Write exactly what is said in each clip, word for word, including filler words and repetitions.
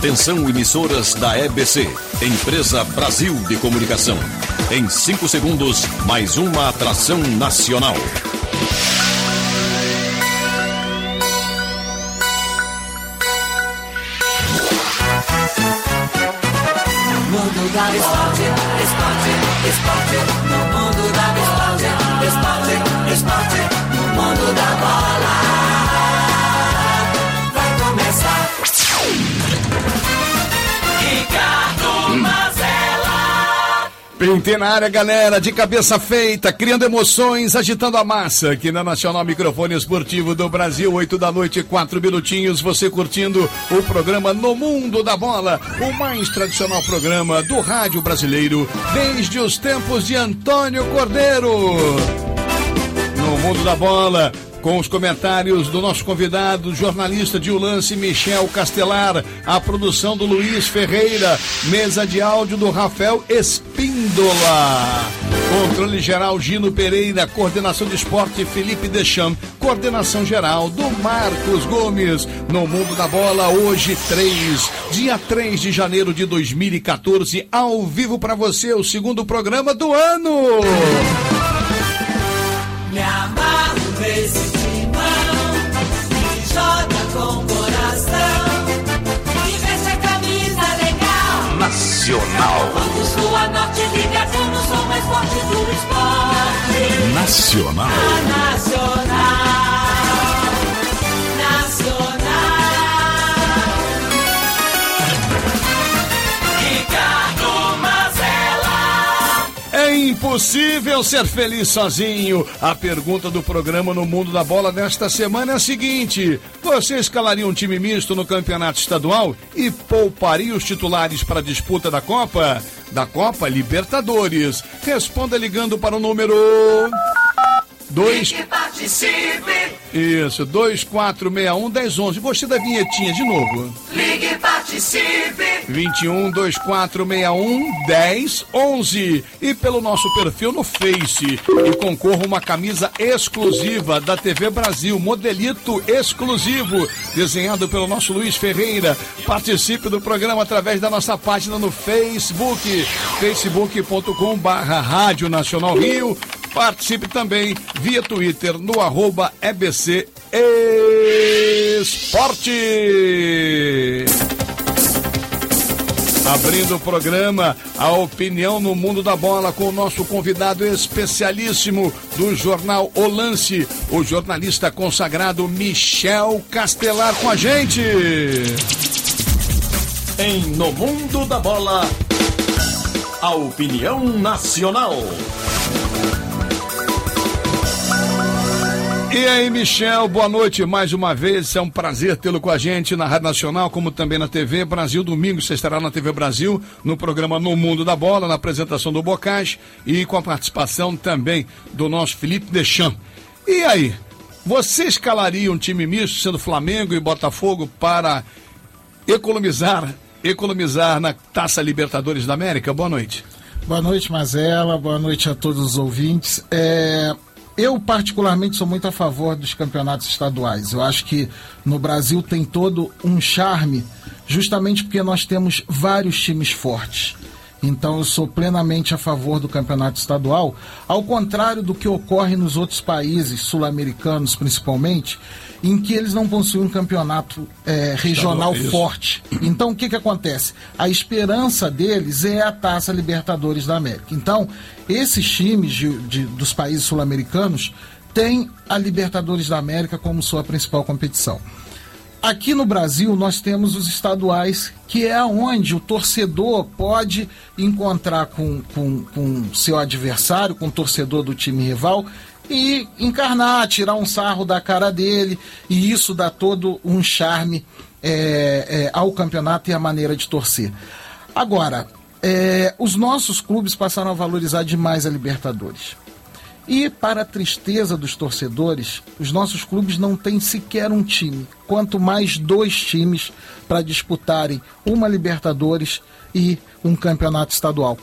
Atenção, emissoras da E B C, Empresa Brasil de Comunicação. Em cinco segundos, mais uma atração nacional. Mundo da esporte, esporte, esporte, no mundo da esporte, esporte, esporte, no mundo da bola. Vai começar. Ricardo Mazella. Pintei na área, galera, de cabeça feita, criando emoções, agitando a massa, aqui na Nacional Microfone Esportivo do Brasil, oito da noite, quatro minutinhos, você curtindo o programa No Mundo da Bola, o mais tradicional programa do rádio brasileiro, desde os tempos de Antônio Cordeiro. No Mundo da Bola, com os comentários do nosso convidado, jornalista de O Lance, Michel Castelar, a produção do Luiz Ferreira, mesa de áudio do Rafael Espíndola, controle geral Gino Pereira, coordenação de esporte Felipe Deschamps, coordenação geral do Marcos Gomes. No Mundo da Bola, hoje três, dia três de janeiro de dois mil e quatorze, ao vivo para você, o segundo programa do ano. Me amarro nesse timão que joga com coração e veste a camisa legal Nacional. Quando sua norte ligação no som mais forte do esporte. Nacional. A Nacional. Nacional. Ricardo Mazella. É impossível ser feliz sozinho. A pergunta do programa No Mundo da Bola nesta semana é a seguinte: você escalaria um time misto no campeonato estadual e pouparia os titulares para a disputa da Copa? Da Copa Libertadores. Responda ligando para o número... dois... Que participe. Isso, dois quatro seis um, um zero um um. Gostei da vinhetinha, de novo. Ligue e participe. vinte e um, dois quatro seis um, um zero um um. E pelo nosso perfil no Face. E concorra uma camisa exclusiva da T V Brasil, modelito exclusivo, desenhado pelo nosso Luiz Ferreira. Participe do programa através da nossa página no Facebook, facebook ponto com barra Rádio Nacional Rio. Participe também via Twitter no arroba E B C Esporte. Abrindo o programa, a opinião no mundo da bola com o nosso convidado especialíssimo do jornal O Lance, o jornalista consagrado Michel Castelar com a gente. Em No Mundo da Bola, a opinião nacional. E aí, Michel, boa noite mais uma vez, é um prazer tê-lo com a gente na Rádio Nacional, como também na T V Brasil. Domingo você estará na T V Brasil, no programa No Mundo da Bola, na apresentação do Bocage e com a participação também do nosso Felipe Deschamps. E aí, você escalaria um time misto, sendo Flamengo e Botafogo, para economizar, economizar na Taça Libertadores da América? Boa noite. Boa noite, Mazella, boa noite a todos os ouvintes. É... Eu, particularmente, sou muito a favor dos campeonatos estaduais. Eu acho que no Brasil tem todo um charme, justamente porque nós temos vários times fortes. Então, eu sou plenamente a favor do campeonato estadual, ao contrário do que ocorre nos outros países, sul-americanos principalmente, em que eles não possuem um campeonato é, regional forte. Então, o que, que acontece? A esperança deles é a Taça Libertadores da América. Então, esses times de, de, dos países sul-americanos têm a Libertadores da América como sua principal competição. Aqui no Brasil, nós temos os estaduais, que é onde o torcedor pode encontrar com, com, com seu adversário, com o torcedor do time rival, e encarnar, tirar um sarro da cara dele, e isso dá todo um charme é, é, ao campeonato e à maneira de torcer. Agora, é, os nossos clubes passaram a valorizar demais a Libertadores. E, para a tristeza dos torcedores, os nossos clubes não têm sequer um time, quanto mais dois times para disputarem uma Libertadores e um campeonato estadual.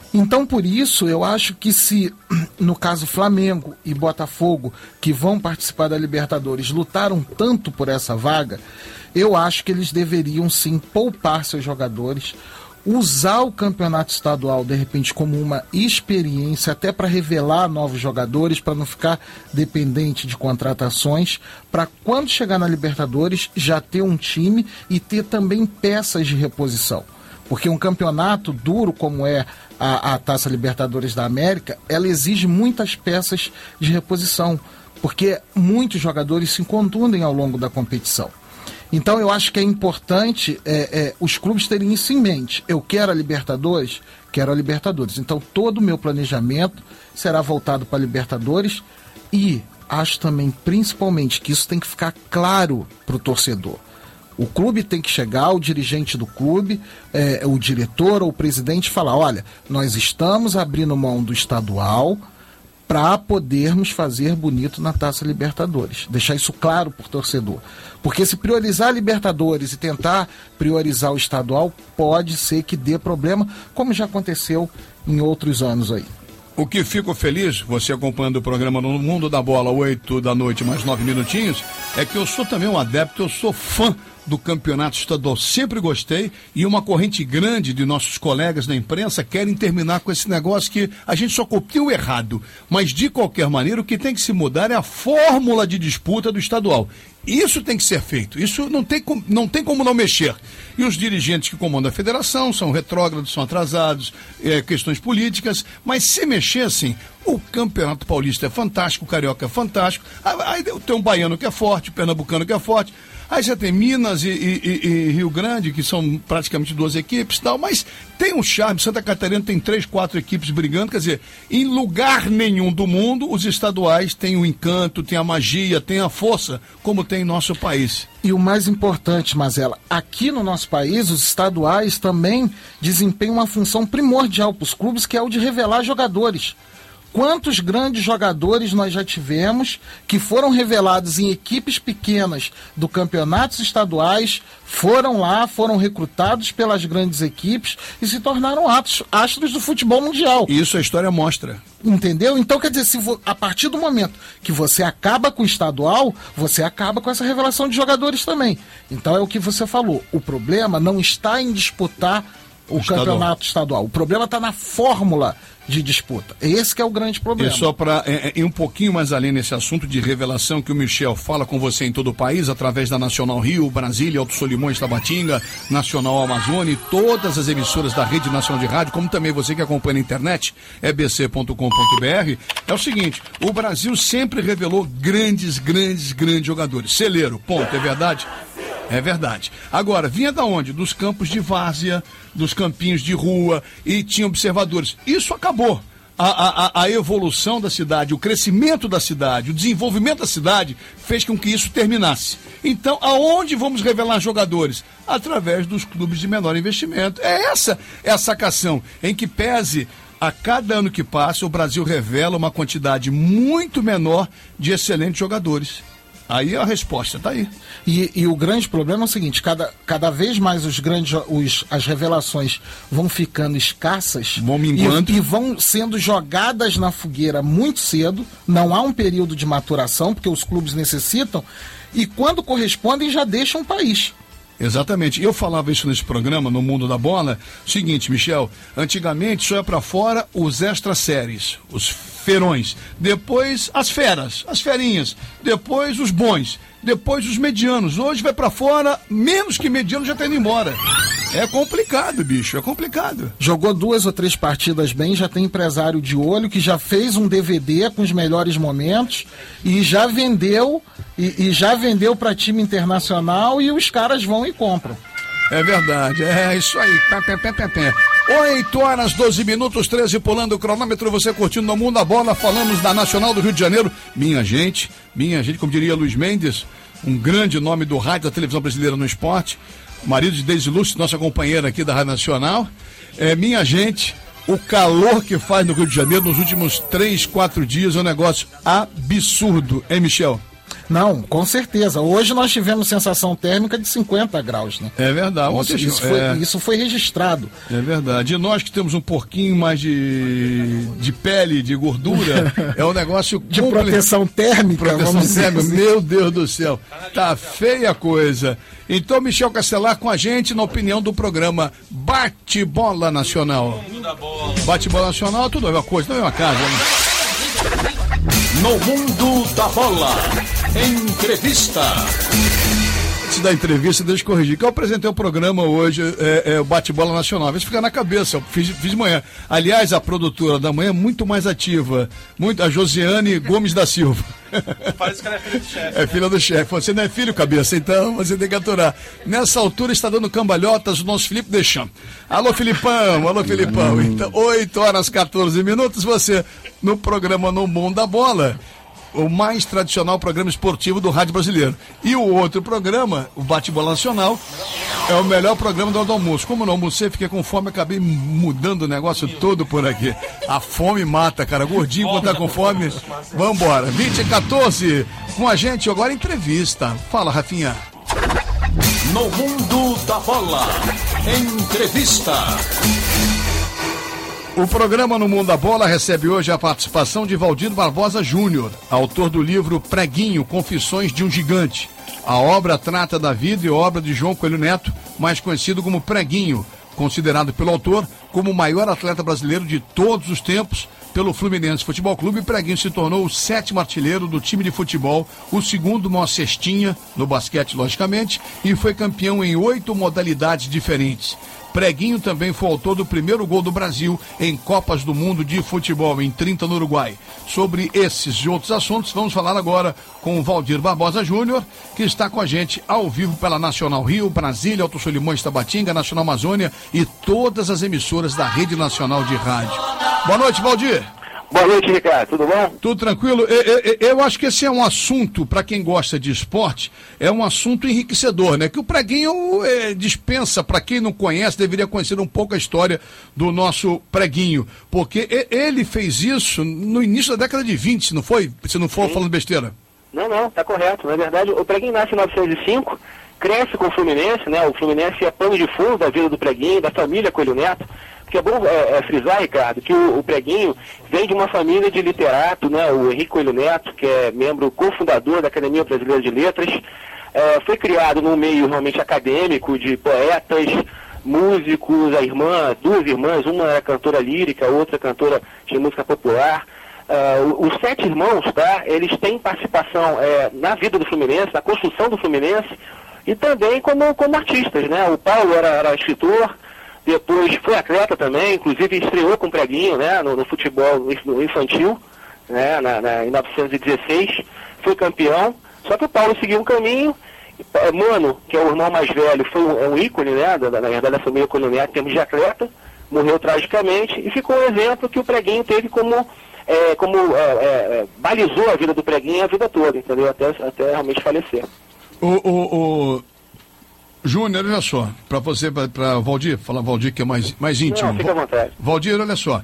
Então, por isso, eu acho que se, no caso Flamengo e Botafogo, que vão participar da Libertadores, lutaram tanto por essa vaga, eu acho que eles deveriam sim poupar seus jogadores, usar o campeonato estadual, de repente, como uma experiência, até para revelar novos jogadores, para não ficar dependente de contratações, para quando chegar na Libertadores já ter um time e ter também peças de reposição. Porque um campeonato duro como é a, a Taça Libertadores da América, ela exige muitas peças de reposição, porque muitos jogadores se contundem ao longo da competição. Então eu acho que é importante é, é, os clubes terem isso em mente. Eu quero a Libertadores, quero a Libertadores. Então todo o meu planejamento será voltado para a Libertadores e acho também, principalmente, que isso tem que ficar claro para o torcedor. O clube tem que chegar, o dirigente do clube, é, o diretor ou o presidente falar, olha, nós estamos abrindo mão do estadual para podermos fazer bonito na Taça Libertadores. Deixar isso claro para o torcedor. Porque se priorizar a Libertadores e tentar priorizar o estadual, pode ser que dê problema, como já aconteceu em outros anos aí. O que fico feliz, você acompanhando o programa no Mundo da Bola, oito da noite, mais nove minutinhos, é que eu sou também um adepto, eu sou fã do campeonato estadual, sempre gostei, e uma corrente grande de nossos colegas na imprensa querem terminar com esse negócio que a gente só copiou errado, mas de qualquer maneira o que tem que se mudar é a fórmula de disputa do estadual. Isso tem que ser feito, isso não tem, com, não tem como não mexer. E os dirigentes que comandam a federação são retrógrados, são atrasados, é, questões políticas, mas se mexer assim, o Campeonato Paulista é fantástico, o Carioca é fantástico, aí tem um baiano que é forte, o pernambucano que é forte, aí já tem Minas e, e, e Rio Grande, que são praticamente duas equipes e tal, mas tem um charme. Santa Catarina tem três, quatro equipes brigando, quer dizer, em lugar nenhum do mundo os estaduais têm o encanto, têm a magia, têm a força, como tem em nosso país. E o mais importante, Mazela, aqui no nosso país, os estaduais também desempenham uma função primordial para os clubes, que é o de revelar jogadores. Quantos grandes jogadores nós já tivemos que foram revelados em equipes pequenas do campeonatos estaduais, foram lá, foram recrutados pelas grandes equipes e se tornaram astros, astros do futebol mundial. Isso a história mostra. Entendeu? Então, quer dizer, se vo, a partir do momento que você acaba com o estadual, você acaba com essa revelação de jogadores também. Então é o que você falou. O problema não está em disputar o estadual. Campeonato estadual. O problema está na fórmula de disputa. Esse que é o grande problema. E só para é, ir um pouquinho mais além nesse assunto de revelação que o Michel fala com você em todo o país, através da Nacional Rio, Brasília, Alto Solimões, Tabatinga, Nacional Amazônia e todas as emissoras da Rede Nacional de Rádio, como também você que acompanha na internet, e b c ponto com ponto b r, é o seguinte, o Brasil sempre revelou grandes, grandes, grandes jogadores. Celeiro, ponto, é verdade? É verdade. Agora, vinha da onde? Dos campos de várzea, dos campinhos de rua, e tinha observadores. Isso acabou. A, a, a evolução da cidade, o crescimento da cidade, o desenvolvimento da cidade fez com que isso terminasse. Então, aonde vamos revelar jogadores? Através dos clubes de menor investimento. É essa é a sacação, em que pese a cada ano que passa, o Brasil revela uma quantidade muito menor de excelentes jogadores. Aí a resposta tá aí. E, e o grande problema é o seguinte, cada, cada vez mais os grandes, os, as revelações vão ficando escassas, vão minguando. E, e vão sendo jogadas na fogueira muito cedo, não há um período de maturação, porque os clubes necessitam, e quando correspondem já deixam o país. Exatamente. Eu falava isso nesse programa, no Mundo da Bola. Seguinte, Michel, antigamente só ia pra fora os extra-séries, os ferões. Depois as feras, as ferinhas. Depois os bons. Depois os medianos. Hoje vai pra fora, menos que mediano já tá indo embora. É complicado, bicho, é complicado. Jogou duas ou três partidas bem, já tem empresário de olho que já fez um D V D com os melhores momentos e já vendeu e, e já vendeu para time internacional e os caras vão e compram. É verdade, é isso aí. Pé, pé, pé, pé, pé. oito horas, doze minutos, treze, pulando o cronômetro, você curtindo no Mundo da Bola. Falamos da Nacional do Rio de Janeiro. Minha gente, minha gente, como diria Luiz Mendes, um grande nome do rádio da televisão brasileira no esporte. Marido de Deise Lúcio, nossa companheira aqui da Rádio Nacional. É, minha gente, o calor que faz no Rio de Janeiro nos últimos três, quatro dias é um negócio absurdo, hein, Michel? Não, com certeza. Hoje nós tivemos sensação térmica de cinquenta graus, né? É verdade. Isso, isso, foi, é... isso foi registrado. É verdade. E nós que temos um pouquinho mais de, de pele, de gordura, é um negócio... de compl... proteção térmica, proteção vamos térmica. dizer. Meu Deus do céu. Tá feia a coisa. Então, Michel Castelar com a gente na opinião do programa Bate-Bola Nacional. Bate-Bola Nacional, tudo a mesma coisa, não é uma casa, né? No Mundo da Bola, entrevista. Antes da entrevista, deixa eu corrigir, que eu apresentei o programa hoje, é, é o Bate-Bola Nacional. Às vezes fica na cabeça, eu fiz, fiz de manhã. Aliás, a produtora da manhã é muito mais ativa, muito, a Josiane Gomes da Silva. Parece que ela é filha do chefe. É filha do chefe. Você não é filho, cabeça, então você tem que aturar. Nessa altura está dando cambalhotas o nosso Felipe Deschamps. Alô, Filipão, alô, Filipão. Então, oito horas, quatorze minutos, você no programa No Mundo da Bola, o mais tradicional programa esportivo do rádio brasileiro. E o outro programa, o Bate-Bola Nacional, é o melhor programa do almoço. Como não almocei, fiquei com fome, acabei mudando o negócio todo por aqui. A fome mata, cara. Gordinho, quando tá com fome, vambora. vinte e quatorze, com a gente agora entrevista. Fala, Rafinha. No Mundo da Bola, entrevista. O programa No Mundo da Bola recebe hoje a participação de Valdir Barbosa Júnior, autor do livro Preguinho, Confissões de um Gigante. A obra trata da vida e obra de João Coelho Neto, mais conhecido como Preguinho, considerado pelo autor como o maior atleta brasileiro de todos os tempos pelo Fluminense Futebol Clube. Preguinho se tornou o sétimo artilheiro do time de futebol, o segundo maior cestinha, no basquete logicamente, e foi campeão em oito modalidades diferentes. Preguinho também foi autor do primeiro gol do Brasil em Copas do Mundo de Futebol, em trinta no Uruguai. Sobre esses e outros assuntos, vamos falar agora com o Valdir Barbosa Júnior, que está com a gente ao vivo pela Nacional Rio, Brasília, Alto Solimões, Tabatinga, Nacional Amazônia e todas as emissoras da Rede Nacional de Rádio. Boa noite, Valdir. Boa noite, Ricardo. Tudo bom? Tudo tranquilo. Eu, eu, eu acho que esse é um assunto, para quem gosta de esporte, é um assunto enriquecedor, né? Que o Preguinho é, dispensa, para quem não conhece, deveria conhecer um pouco a história do nosso Preguinho. Porque ele fez isso no início da década de vinte, não foi? Se não for Sim. falando besteira. Não, não, tá correto. Na verdade, o Preguinho nasce em mil novecentos e cinco, cresce com o Fluminense, né? O Fluminense é pano de fundo da vida do Preguinho, da família Coelho Neto. Porque é bom é, é, frisar, Ricardo, que o, o Preguinho vem de uma família de literato, né? O Henrique Coelho Neto, que é membro cofundador da Academia Brasileira de Letras, é, foi criado num meio realmente acadêmico de poetas, músicos, a irmã, duas irmãs, uma era cantora lírica, outra cantora de música popular. Uh, os sete irmãos, tá? Eles têm participação é, na vida do Fluminense, na construção do Fluminense, e também como, como artistas, né? O Paulo era, era escritor, depois foi atleta também, inclusive estreou com o Preguinho, né, no, no futebol infantil, né, na, na, em mil novecentos e dezesseis, foi campeão, só que o Paulo seguiu um caminho. Mano, que é o irmão mais velho, foi um, é um ícone, né, da, na verdade da família Coelho Neto, em termos de atleta, morreu tragicamente, e ficou um exemplo que o Preguinho teve como, é, como é, é, balizou a vida do Preguinho a vida toda, entendeu, até, até realmente falecer. O... o, o... Júnior, olha só, para você, para Valdir, falar Valdir que é mais, mais íntimo. Não, fica à vontade. Valdir, olha só,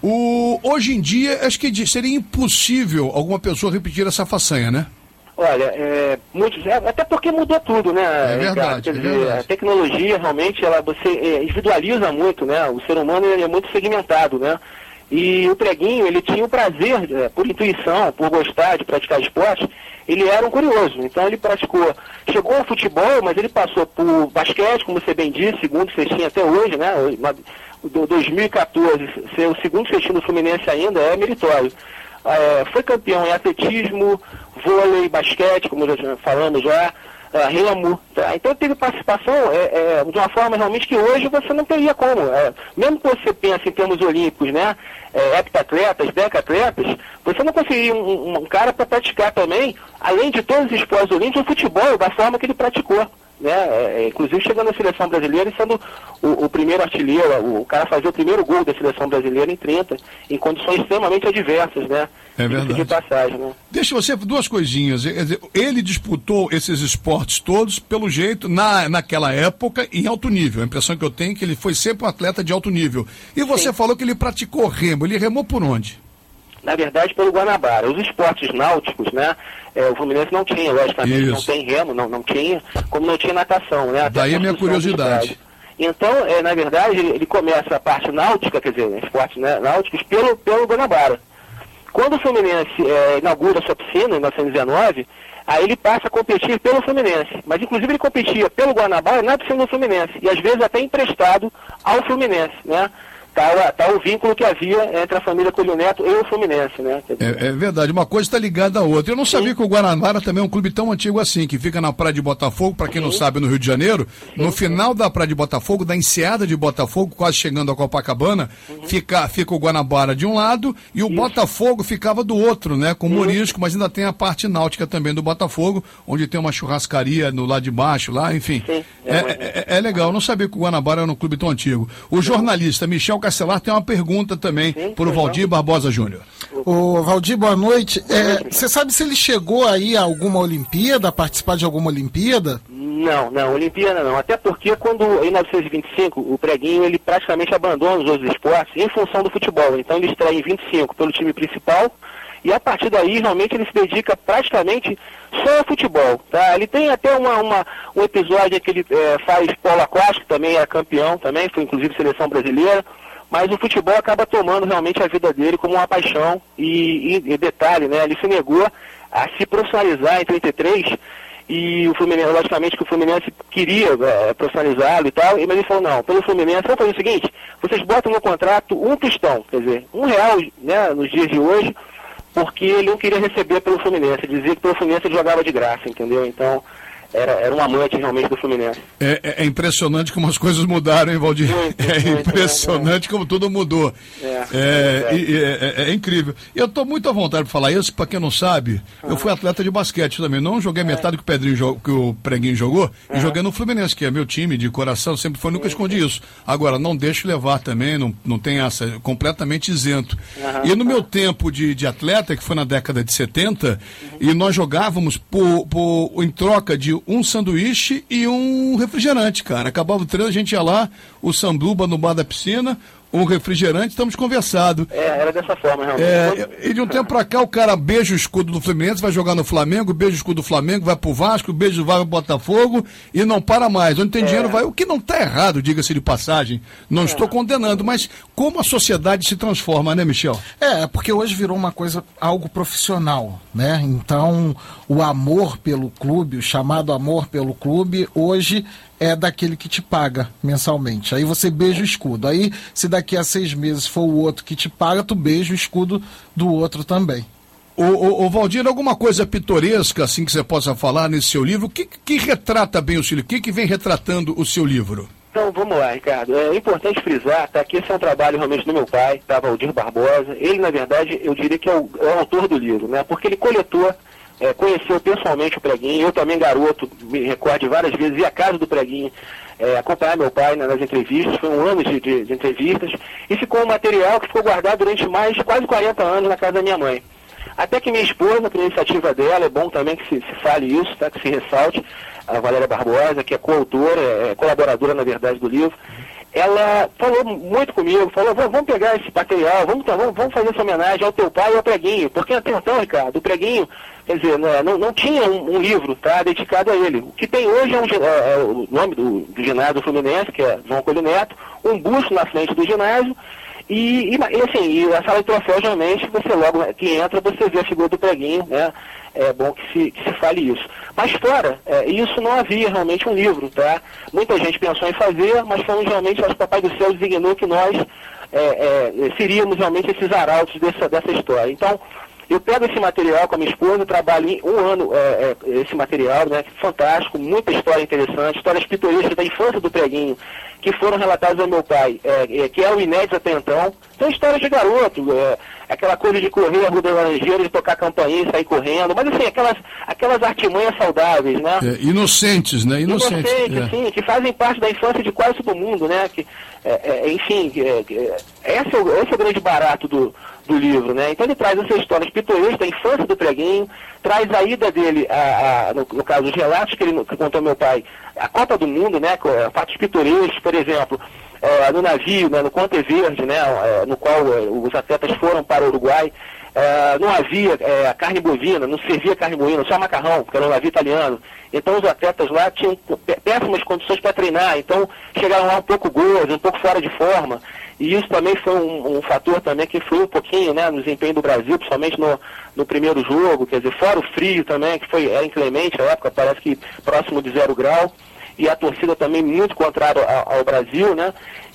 o, hoje em dia, acho que seria impossível alguma pessoa repetir essa façanha, né? Olha, é, muitos, é, até porque mudou tudo, né? É verdade, Quer é dizer, verdade. A tecnologia realmente, ela, você é, individualiza muito, né? O ser humano ele é muito segmentado, né? E o Preguinho, ele tinha o prazer, é, por intuição, por gostar de praticar esporte, ele era um curioso, então ele praticou, chegou ao futebol, mas ele passou por basquete, como você bem disse, segundo cestinho até hoje, né, dois mil e quatorze, ser o segundo cestinho do Fluminense ainda é meritório. É, foi campeão em atletismo, vôlei, basquete, como já falamos já, uh, remo, tá? Então teve participação é, é, de uma forma realmente que hoje você não teria como. É, mesmo que você pense em termos olímpicos, né, é, heptatletas, decatletas, você não conseguiria um, um, um cara para praticar também, além de todos os esportes olímpicos, o futebol da forma que ele praticou. Né, é, inclusive chegando na seleção brasileira e sendo o, o primeiro artilheiro, o, o cara fazia o primeiro gol da seleção brasileira em trinta, em condições extremamente adversas, né? É verdade. De passagem, né? Deixa você duas coisinhas. Ele disputou esses esportes todos, pelo jeito, na, naquela época, em alto nível. A impressão que eu tenho é que ele foi sempre um atleta de alto nível. E você Sim. falou que ele praticou remo. Ele remou por onde? na verdade, pelo Guanabara. Os esportes náuticos, né, é, o Fluminense não tinha, logicamente, Isso. não tem remo, não, não tinha, como não tinha natação, né? Até Daí a a minha construção do curiosidade. estádio. Então, é, na verdade, ele, ele começa a parte náutica, quer dizer, esportes, né, náuticos, pelo, pelo Guanabara. Quando o Fluminense é, inaugura a sua piscina, em mil novecentos e dezenove, aí ele passa a competir pelo Fluminense. Mas, inclusive, ele competia pelo Guanabara na piscina do Fluminense. E, às vezes, até emprestado ao Fluminense, né? Tá, tá o vínculo que havia entre a família Coelho Neto e o Fluminense, né? É, é verdade, uma coisa está ligada à outra. Eu não sabia Sim. que o Guanabara também é um clube tão antigo assim, que fica na Praia de Botafogo, para quem Sim. não sabe, no Rio de Janeiro. Sim. No final da Praia de Botafogo, da enseada de Botafogo, quase chegando a Copacabana, uhum. fica, fica o Guanabara de um lado e o Isso. Botafogo ficava do outro, né? Com Morisco, mas ainda tem a parte náutica também do Botafogo, onde tem uma churrascaria no lado de baixo, lá, enfim. Sim. É, é, é, é legal, eu não sabia que o Guanabara era um clube tão antigo. O jornalista Michel Castelar tem uma pergunta também para o Valdir Barbosa Júnior. Ô, Valdir, boa noite. Você é, sabe se ele chegou aí a alguma Olimpíada, a participar de alguma Olimpíada? Não, não, Olimpíada não. Até porque quando, em mil novecentos e vinte e cinco, o Preguinho, ele praticamente abandona os outros esportes em função do futebol. Então ele estreia em vinte e cinco pelo time principal e a partir daí, realmente, ele se dedica praticamente só ao futebol, tá? Ele tem até uma, uma, um episódio que ele é, faz polo aquático, também é campeão, também foi inclusive seleção brasileira. Mas o futebol acaba tomando realmente a vida dele como uma paixão e, e, e detalhe, né, ele se negou a se profissionalizar em trinta e três e o Fluminense, logicamente que o Fluminense queria é, profissionalizá-lo e tal, mas ele falou, não, pelo Fluminense, vamos fazer o seguinte, vocês botam no contrato um tostão, quer dizer, um real, né, nos dias de hoje, porque ele não queria receber pelo Fluminense, dizia que pelo Fluminense ele jogava de graça, entendeu? Então... Era, era um amante realmente do Fluminense. É, é, é impressionante como as coisas mudaram, hein, Valdir? Muito, é muito, impressionante é, como tudo mudou. É, é, é, é, é incrível. Eu estou muito à vontade de falar isso, para quem não sabe, uhum. eu fui atleta de basquete também. Não joguei metade do que o, Pedrinho, que o Preguinho jogou, uhum. e joguei no Fluminense, que é meu time de coração, sempre foi, nunca escondi isso. Agora, não deixo levar também, não, não tem essa, é completamente isento. Uhum. E no meu tempo de, de atleta, que foi na década de setenta, uhum. e nós jogávamos por, por, em troca de um sanduíche e um refrigerante, cara. Acabava o treino, a gente ia lá, o sanduba no bar da piscina, um refrigerante, estamos conversando. É, era dessa forma, realmente. É, e de um tempo pra cá, o cara beija o escudo do Fluminense, vai jogar no Flamengo, beija o escudo do Flamengo, vai pro Vasco, beija o Vasco do Botafogo e não para mais. Onde tem é. dinheiro vai. O que não tá errado, diga-se de passagem. Não é. estou condenando, mas como a sociedade se transforma, né, Michel? É, porque hoje virou uma coisa, algo profissional, né? Então, o amor pelo clube, o chamado amor pelo clube, hoje é daquele que te paga mensalmente. Aí você beija o escudo. Aí, se daqui a seis meses for o outro que te paga, tu beija o escudo do outro também. Ô, ô, ô Valdir, alguma coisa pitoresca, assim, que você possa falar nesse seu livro? O que, que retrata bem o seu livro? O que, que vem retratando o seu livro? Então, vamos lá, Ricardo. É importante frisar, tá, que esse é um trabalho realmente do meu pai, tá, Valdir Barbosa. Ele, na verdade, eu diria que é o, é o autor do livro, né? Porque ele coletou, é, conheceu pessoalmente o Preguinho. Eu também, garoto, me recordo várias vezes, ia à casa do Preguinho, é, acompanhar meu pai, né, nas entrevistas. Foi um ano de, de, de entrevistas. E ficou um material que ficou guardado durante mais quase quarenta anos na casa da minha mãe. Até que minha esposa, por iniciativa dela, é bom também que se, se fale isso, tá, que se ressalte, a Valéria Barbosa, que é coautora, é colaboradora, na verdade, do livro, ela falou muito comigo, falou, vamos pegar esse material, vamos, vamos, vamos fazer essa homenagem ao teu pai e ao Preguinho, porque até então, Ricardo, o Preguinho, quer dizer, não, não tinha um, um livro, tá, dedicado a ele. O que tem hoje é, um, é, é o nome do, do ginásio Fluminense, que é João Coelho Neto, um busto na frente do ginásio, e, e, e assim, e a sala de troféus, realmente, você logo que entra, você vê a figura do Preguinho, né? É bom que se, que se fale isso. Mas fora, é, isso não havia realmente um livro, tá? Muita gente pensou em fazer, mas fomos realmente, acho que o Papai do Céu designou que nós é, é, seríamos realmente esses arautos dessa, dessa história. Então, eu pego esse material com a minha esposa, trabalho em um ano é, é, esse material, né? Fantástico, muita história interessante, histórias pitorescas da infância do Preguinho, que foram relatadas ao meu pai, é, é, que é o inédito até então. Então, histórias de garoto, é, aquela coisa de correr a Rua das Laranjeiras, de tocar campainha e sair correndo, mas assim, aquelas, aquelas artimanhas saudáveis, né? É, inocentes, né? Inocentes, inocentes, é. Sim, que fazem parte da infância de quase todo mundo, né? Que, é, é, enfim, é, é, esse, é o, esse é o grande barato do, do livro, né? Então ele traz essas histórias pitorescas da infância do Preguinho, traz a ida dele, a, a, no, no caso, os relatos que ele que contou meu pai, a Copa do Mundo, né? Fatos pitorescos, por exemplo, é, no navio, né, no Conte Verde, né, é, no qual é, os atletas foram para o Uruguai, Uh, não havia uh, carne bovina, não servia carne bovina, só macarrão, porque era um navio italiano. Então os atletas lá tinham péssimas condições para treinar, então chegaram lá um pouco gordos, um pouco fora de forma. E isso também foi um, um fator também que influiu um pouquinho, né, no desempenho do Brasil, principalmente no, no primeiro jogo, quer dizer, fora o frio também, que foi, era inclemente, a época parece que próximo de zero grau. E a torcida também muito contrária ao, ao Brasil, né?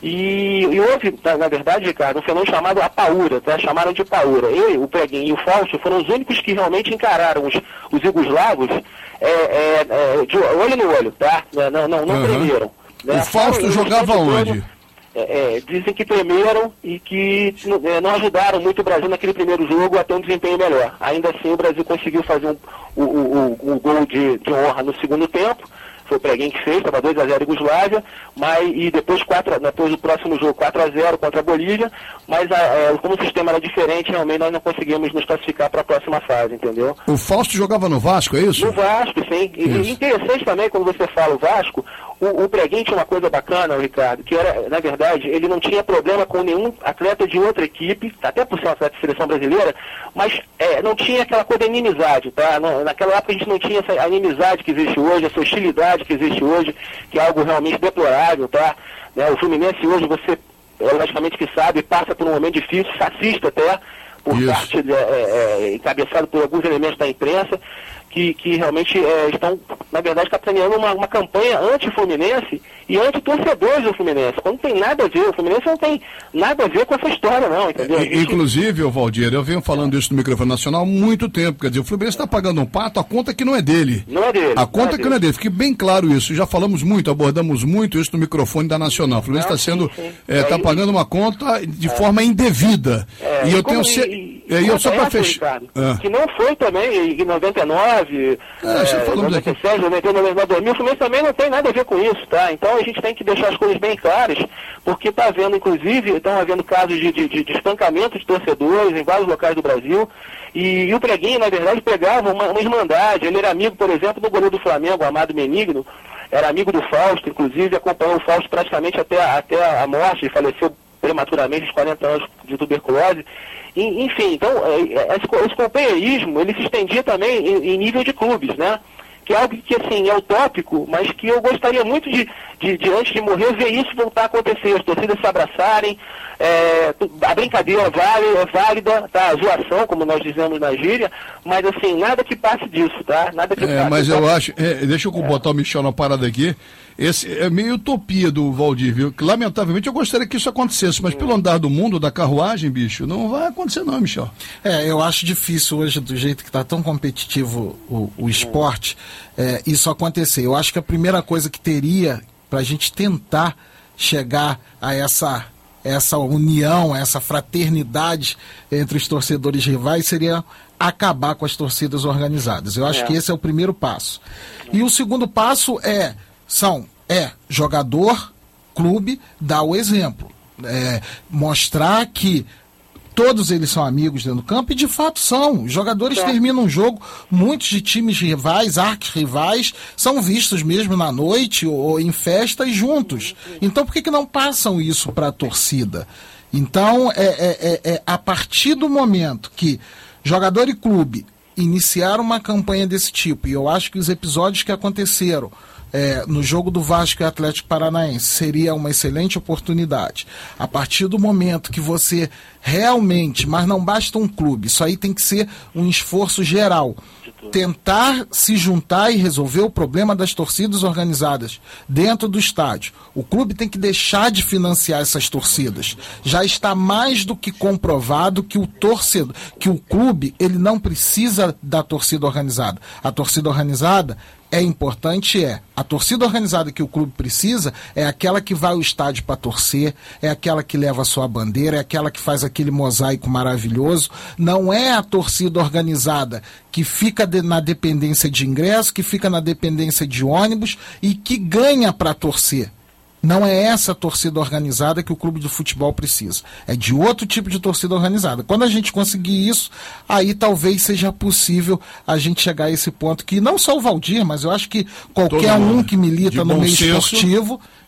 E, e houve, na, na verdade, Ricardo, um fenômeno chamado a paura, tá? Chamaram de paura. Eu, o Preguinho e o Fausto foram os únicos que realmente encararam os, os jugoslavos é, é, é, de olho no olho, tá? Não, não, não uhum. tremeram. Né? O Fausto Fora, jogava onde? É, é, dizem que tremeram e que é, não ajudaram muito o Brasil naquele primeiro jogo a ter um desempenho melhor. Ainda assim, o Brasil conseguiu fazer um, o, o, o, o gol de, de honra no segundo tempo. Foi o Preguinho que fez, estava dois a zero Iugoslávia, mas, e depois, quatro, depois do próximo jogo quatro a zero contra a Bolívia, mas a, a, como o sistema era diferente, realmente nós não conseguimos nos classificar para a próxima fase, entendeu? O Fausto jogava no Vasco, é isso? No Vasco, sim. E, e interessante também, quando você fala o Vasco, o, o Preguinho tinha uma coisa bacana, Ricardo, que era, na verdade, ele não tinha problema com nenhum atleta de outra equipe, até por ser um atleta de seleção brasileira, mas é, não tinha aquela coisa de inimizade, tá? Não, naquela época a gente não tinha essa inimizade que existe hoje, essa hostilidade que existe hoje, que é algo realmente deplorável, tá? Né, o Fluminense hoje, você, é, logicamente que sabe, passa por um momento difícil, fascista até, por Isso. parte, de, é, é, encabeçado por alguns elementos da imprensa, que, que realmente é, estão, na verdade, capitaneando uma, uma campanha anti-Fluminense e anti-torcedores do Fluminense. Quando não tem nada a ver, o Fluminense não tem nada a ver com essa história, não, entendeu? É, inclusive, ô Valdir, eu venho falando isso no microfone nacional há muito tempo. Quer dizer, o Fluminense está pagando um pato, a conta que não é dele. Não é dele. A conta que não é dele. Fique bem claro isso. Já falamos muito, abordamos muito isso no microfone da Nacional. O Fluminense está sendo, está é, é, pagando uma conta de é. forma indevida. É, e eu tenho certeza. E eu só para fechar. Ah. Que não foi também em noventa e nove, é, é, noventa e sete, noventa e nove, dois mil, o Fluminense também não tem nada a ver com isso, tá? Então a gente tem que deixar as coisas bem claras, porque está havendo, inclusive, estão havendo casos de, de, de espancamento de torcedores em vários locais do Brasil, e, e o Preguinho, na verdade, pegava uma, uma irmandade. Ele era amigo, por exemplo, do goleiro do Flamengo, Amado Benigno, era amigo do Fausto, inclusive acompanhou o Fausto praticamente até, até a morte, ele faleceu prematuramente aos quarenta anos de tuberculose. Enfim, então, esse companheirismo, ele se estendia também em, em nível de clubes, né? Que é algo que, assim, é utópico, mas que eu gostaria muito de, de, de antes de morrer, ver isso voltar a acontecer, as torcidas se abraçarem, é, a brincadeira vale, é válida, tá? A zoação, como nós dizemos na gíria, mas, assim, nada que passe disso, tá? Nada que é, passe. Mas eu acho, é, deixa eu botar é. o Michel na parada aqui, esse é meio utopia do Valdir, viu? Que, lamentavelmente eu gostaria que isso acontecesse, mas hum. pelo andar do mundo, da carruagem, bicho, não vai acontecer não, Michel. É, eu acho difícil hoje, do jeito que está tão competitivo o, o esporte, é, isso acontecer. Eu acho que a primeira coisa que teria para a gente tentar chegar a essa, essa união, essa fraternidade entre os torcedores rivais seria acabar com as torcidas organizadas. Eu acho é. que esse é o primeiro passo. E o segundo passo é, são, é jogador, clube, dar o exemplo. É, mostrar que todos eles são amigos dentro do campo, e de fato são. Os jogadores é. terminam um jogo, muitos de times rivais, arquirrivais, são vistos mesmo na noite ou, ou em festas juntos. Então por que, que não passam isso para a torcida? Então, é, é, é, é a partir do momento que jogador e clube iniciaram uma campanha desse tipo, e eu acho que os episódios que aconteceram É, no jogo do Vasco e Atlético Paranaense seria uma excelente oportunidade. A partir do momento que você realmente, mas não basta um clube, isso aí tem que ser um esforço geral, tentar se juntar e resolver o problema das torcidas organizadas dentro do estádio. O clube tem que deixar de financiar essas torcidas. Já está mais do que comprovado que o torcedor, que o clube, ele não precisa da torcida organizada. A torcida organizada é importante, é. A torcida organizada que o clube precisa é aquela que vai ao estádio para torcer, é aquela que leva a sua bandeira, é aquela que faz aquele mosaico maravilhoso. Não é a torcida organizada que fica de, na dependência de ingresso, que fica na dependência de ônibus e que ganha para torcer. Não é essa torcida organizada que o clube de futebol precisa. É de outro tipo de torcida organizada. Quando a gente conseguir isso, aí talvez seja possível a gente chegar a esse ponto que não só o Valdir, mas eu acho que qualquer um que milita no meio esportivo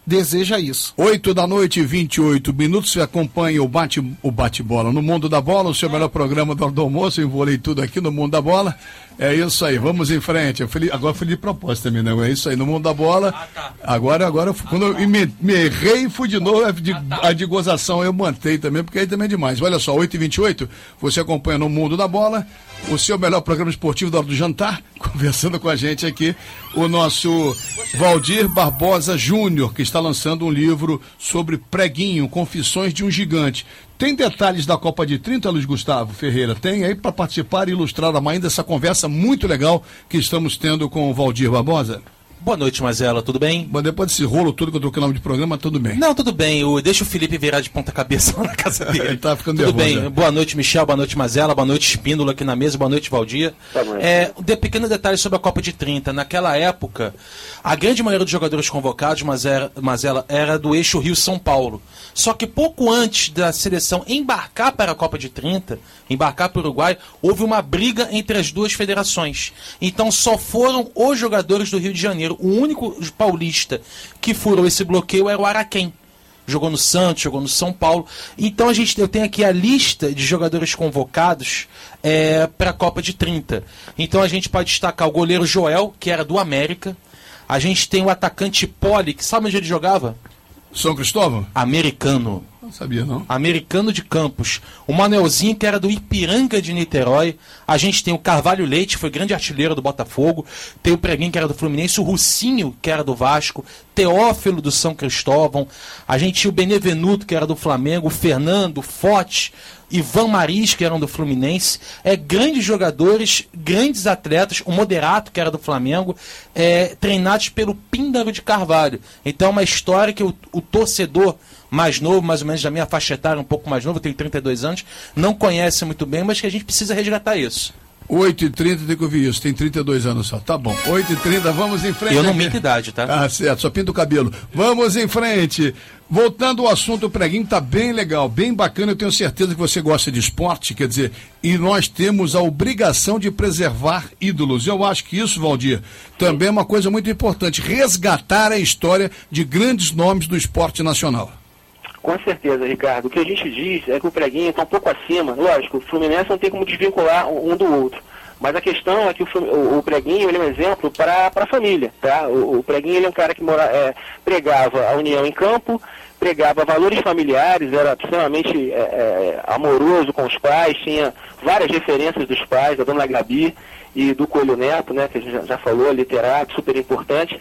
deseja isso. oito da noite e vinte e oito minutos, você acompanha o bate, o bate-bola no Mundo da Bola, o seu melhor programa do almoço, eu envolei tudo aqui no Mundo da Bola. É isso aí, vamos em frente. Eu fui, agora fui de propósito também, não é isso aí, no Mundo da Bola. Ah, tá. Agora, agora ah, quando tá. eu me, me errei, fui de novo, a de, ah, tá. a de gozação eu mantei também, porque aí também é demais. Olha só, oito e vinte e oito, você acompanha no Mundo da Bola, o seu melhor programa esportivo da hora do jantar, conversando com a gente aqui, o nosso Valdir Barbosa Júnior, que está lançando um livro sobre Preguinho, Confissões de um Gigante. Tem detalhes da Copa de trinta, Luiz Gustavo Ferreira? Tem aí para participar e ilustrar ainda dessa conversa muito legal que estamos tendo com o Valdir Barbosa? Boa noite, Mazela, tudo bem? Bom, depois desse rolo tudo que eu troquei o nome de programa, tudo bem. Não, tudo bem, eu, deixa o Felipe virar de ponta cabeça lá na casa dele. Ele tá ficando tudo nervoso. Bem, boa noite, Michel, boa noite, Mazela, boa noite, Espíndola aqui na mesa, boa noite, Valdir. Tá bom. É, de pequeno detalhe sobre a Copa de trinta. Naquela época, a grande maioria dos jogadores convocados, Mazela, Mazela era do eixo Rio-São Paulo. Só que pouco antes da seleção embarcar para a Copa de trinta, embarcar para o Uruguai, houve uma briga entre as duas federações. Então só foram os jogadores do Rio de Janeiro. O único paulista que furou esse bloqueio era o Araquém. Jogou no Santos, jogou no São Paulo. Então a gente, eu tenho aqui a lista de jogadores convocados é, para a Copa de trinta. Então a gente pode destacar o goleiro Joel, que era do América. A gente tem o atacante Poli, que sabe onde ele jogava? São Cristóvão? Americano. Não sabia, não. Americano de Campos. O Manuelzinho, que era do Ipiranga de Niterói. A gente tem o Carvalho Leite, que foi grande artilheiro do Botafogo. Tem o Preguinho, que era do Fluminense. O Russinho, que era do Vasco. Teófilo, do São Cristóvão. A gente tinha o Benevenuto, que era do Flamengo. O Fernando, Forte, Ivan Maris, que eram do Fluminense. É, grandes jogadores, grandes atletas. O Moderato, que era do Flamengo. É, treinados pelo Píndaro de Carvalho. Então é uma história que o, o torcedor mais novo, mais ou menos da minha faixa etária, um pouco mais novo, eu tenho trinta e dois anos, não conhece muito bem, mas que a gente precisa resgatar isso. oito e trinta, tem que ouvir isso, tem trinta e dois anos só, tá bom. oito e trinta, vamos em frente. Eu não minto idade, tá? Ah, certo, só pinta o cabelo. Vamos em frente. Voltando ao assunto, o Preguinho tá bem legal, bem bacana, eu tenho certeza que você gosta de esporte, quer dizer, e nós temos a obrigação de preservar ídolos. Eu acho que isso, Valdir, também é uma coisa muito importante, resgatar a história de grandes nomes do esporte nacional. Com certeza, Ricardo. O que a gente diz é que o Preguinho está um pouco acima. Lógico, o Fluminense não tem como desvincular um do outro. Mas a questão é que o, o, o Preguinho ele é um exemplo para a família. Tá? O, o Preguinho ele é um cara que mora, é, pregava a união em campo, pregava valores familiares, era extremamente é, é, amoroso com os pais, tinha várias referências dos pais, da Dona Gabi e do Coelho Neto, né, que a gente já, já falou, literato, super importante.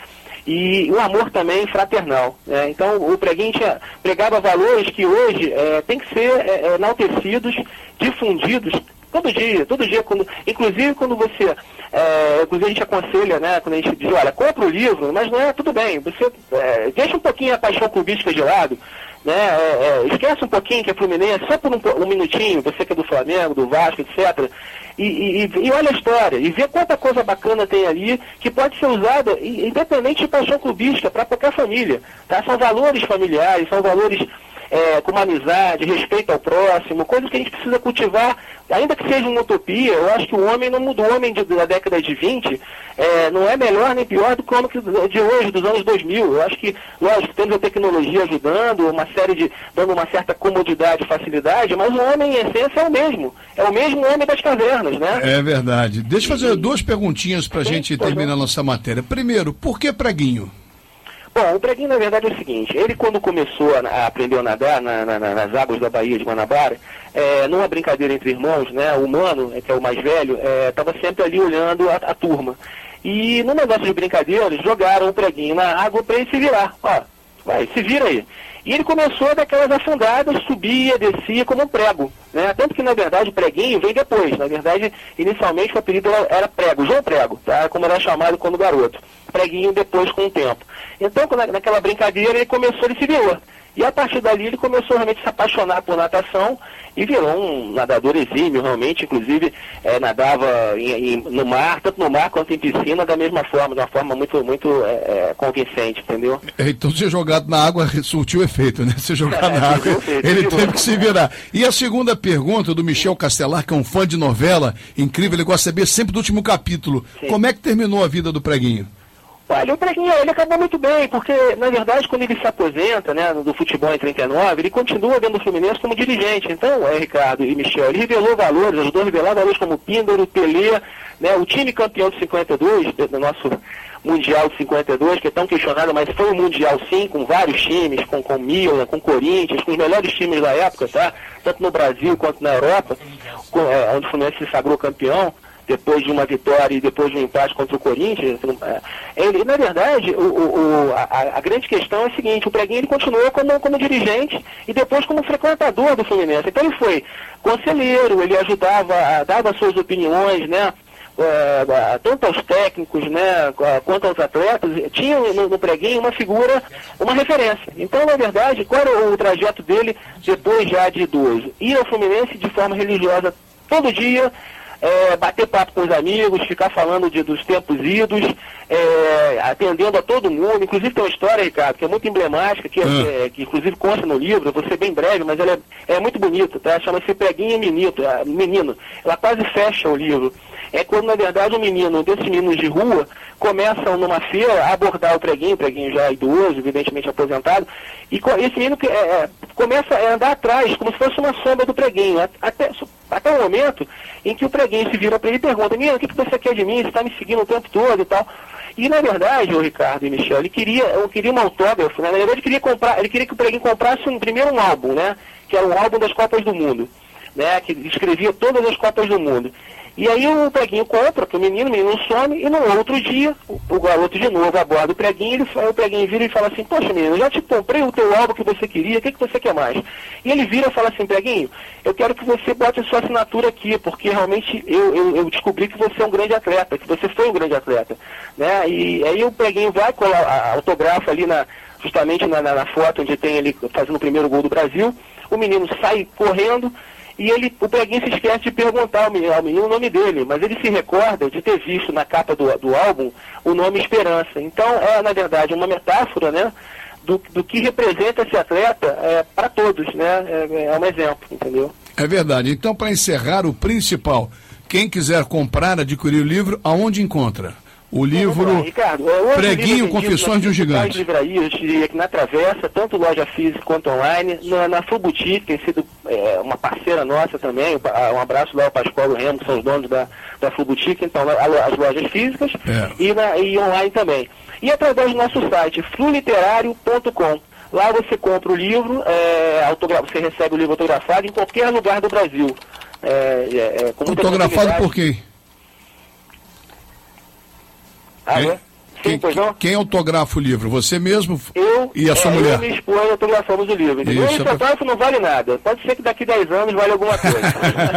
E o amor também fraternal. Né? Então o Preguinho tinha, pregava valores que hoje é, tem que ser é, enaltecidos, difundidos todo dia, todo dia, quando, inclusive quando você, é, inclusive a gente aconselha, né, quando a gente diz, olha, compra o livro, mas não é, tudo bem, você é, deixa um pouquinho a paixão clubística de lado, né, é, é, esquece um pouquinho que é Fluminense, só por um, um minutinho, você que é do Flamengo, do Vasco, etcétera, e, e, e olha a história, e vê quanta coisa bacana tem ali, que pode ser usada, independente de paixão clubística, para qualquer família, tá? São valores familiares, são valores É, com uma amizade, respeito ao próximo, coisas que a gente precisa cultivar, ainda que seja uma utopia. Eu acho que o homem não mudou, o homem de, da década de vinte é, não é melhor nem pior do que o homem de hoje, dos anos dois mil. Eu acho que, lógico, temos a tecnologia ajudando, uma série de, dando uma certa comodidade e facilidade, mas o homem, em essência, é o mesmo. É o mesmo homem das cavernas, né? É verdade. Deixa eu fazer duas perguntinhas para a gente terminar a nossa matéria. Primeiro, por que Preguinho? Bom, o Preguinho, na verdade, é o seguinte, ele quando começou a, a aprender a nadar na, na, nas águas da Baía de Guanabara, é, numa brincadeira entre irmãos, né, o Mano, que é o mais velho, estava é, sempre ali olhando a, a turma. E no negócio de brincadeira, jogaram o Preguinho na água para ele se virar. Ó, vai, se vira aí. E ele começou a dar aquelas afundadas, subia, descia como um prego, né? Tanto que, na verdade, o Preguinho vem depois. Na verdade, inicialmente o apelido era Prego, João Prego, tá? Como era chamado quando garoto. Preguinho depois com o tempo. Então, naquela brincadeira, ele começou, ele se virou. E a partir dali ele começou realmente a se apaixonar por natação e virou um nadador exímio, realmente, inclusive é, nadava em, em, no mar, tanto no mar quanto em piscina, da mesma forma, de uma forma muito, muito é, é, convincente, entendeu? Então ser jogado na água surtiu efeito, né? Ser jogado é, na água, efeito, ele teve que se virar. E a segunda pergunta do Michel Castelar, que é um fã de novela, incrível, ele gosta de saber sempre do último capítulo. Sim. Como é que terminou a vida do Preguinho? Olha, o Preguinho, ele acabou muito bem, porque, na verdade, quando ele se aposenta, né, do futebol em trinta e nove, ele continua dentro do Fluminense como dirigente. Então, é, Ricardo e Michel, ele revelou valores, ajudou a revelar valores como Píndaro, Pelé, né, o time campeão de cinquenta e dois, do nosso Mundial de cinquenta e dois, que é tão questionado, mas foi um Mundial sim, com vários times, com, com Milan, com Corinthians, com os melhores times da época, tá? Tanto no Brasil quanto na Europa, com, é, onde o Fluminense se sagrou campeão, depois de uma vitória e depois de um empate contra o Corinthians. Ele, na verdade, o, o, a, a grande questão é a seguinte: o Preguinho ele continuou como, como dirigente e depois como frequentador do Fluminense. Então ele foi conselheiro, ele ajudava, dava suas opiniões, né? É, tanto aos técnicos, né, quanto aos atletas. Tinha no, no Preguinho uma figura, uma referência. Então, na verdade, qual era o, o trajeto dele depois já de idoso? Ir ao Fluminense de forma religiosa todo dia, É, bater papo com os amigos, ficar falando de, dos tempos idos, é, atendendo a todo mundo. Inclusive tem uma história, Ricardo, que é muito emblemática, que, hum. é, que inclusive consta no livro, eu vou ser bem breve, mas ela é, é muito bonita, tá? Chama-se Preguinho Menino, é, Menino. Ela quase fecha o livro. É quando, na verdade, um menino, desses meninos de rua, começam numa feira a abordar o Preguinho, o Preguinho já idoso, evidentemente aposentado, e esse menino é, é, começa a andar atrás, como se fosse uma sombra do Preguinho, até, até o momento em que o Preguinho se vira para ele e pergunta: menino, o que, que você quer de mim? Você está me seguindo o tempo todo e tal. E, na verdade, o Ricardo e Michel, ele queria, eu queria um autógrafo, né? Na verdade, ele queria, comprar, ele queria que o Preguinho comprasse um, primeiro um álbum, né? Que era um álbum das Copas do Mundo, né? Que descrevia todas as Copas do Mundo. E aí o Preguinho compra para o menino, o menino some, e no outro dia, o, o garoto de novo aborda o Preguinho, ele, o Preguinho vira e fala assim: poxa, menino, eu já te comprei o teu álbum que você queria, o que, que você quer mais? E ele vira e fala assim: Preguinho, eu quero que você bote a sua assinatura aqui, porque realmente eu, eu, eu descobri que você é um grande atleta, que você foi um grande atleta, né? E aí o Preguinho vai com a autografa ali, na, justamente na, na, na foto onde tem ele fazendo o primeiro gol do Brasil. O menino sai correndo, e ele, o Preguinho se esquece de perguntar ao menino, ao menino o nome dele, mas ele se recorda de ter visto na capa do, do álbum o nome Esperança. Então é, na verdade, uma metáfora, né, do, do que representa esse atleta é, para todos, né? É, é um exemplo, entendeu? É verdade. Então, para encerrar, o principal, quem quiser comprar, adquirir o livro, aonde encontra? O livro lá, Ricardo, é, Preguinho, Confissões de um Gigante. Livrarias, eu diria que na Travessa, tanto loja física quanto online, na, na Full Boutique, tem sido é, uma parceira nossa também, um abraço lá ao Pascoal e o Remo, que são os donos da, da Full Boutique, então as lojas físicas é. e, na, e online também. E através do nosso site, flu literário ponto com. Lá você compra o livro, é, autogra- você recebe o livro autografado em qualquer lugar do Brasil. É, é, é, com muita autografado por quem? Ah, quem, é? Sim, quem, pois não? Quem autografa o livro? Você mesmo eu, e a sua é, mulher? Eu e minha esposa autografamos o livro. Entendeu? Isso, Esse autógrafo não vale nada. Pode ser que daqui dez anos vale alguma coisa.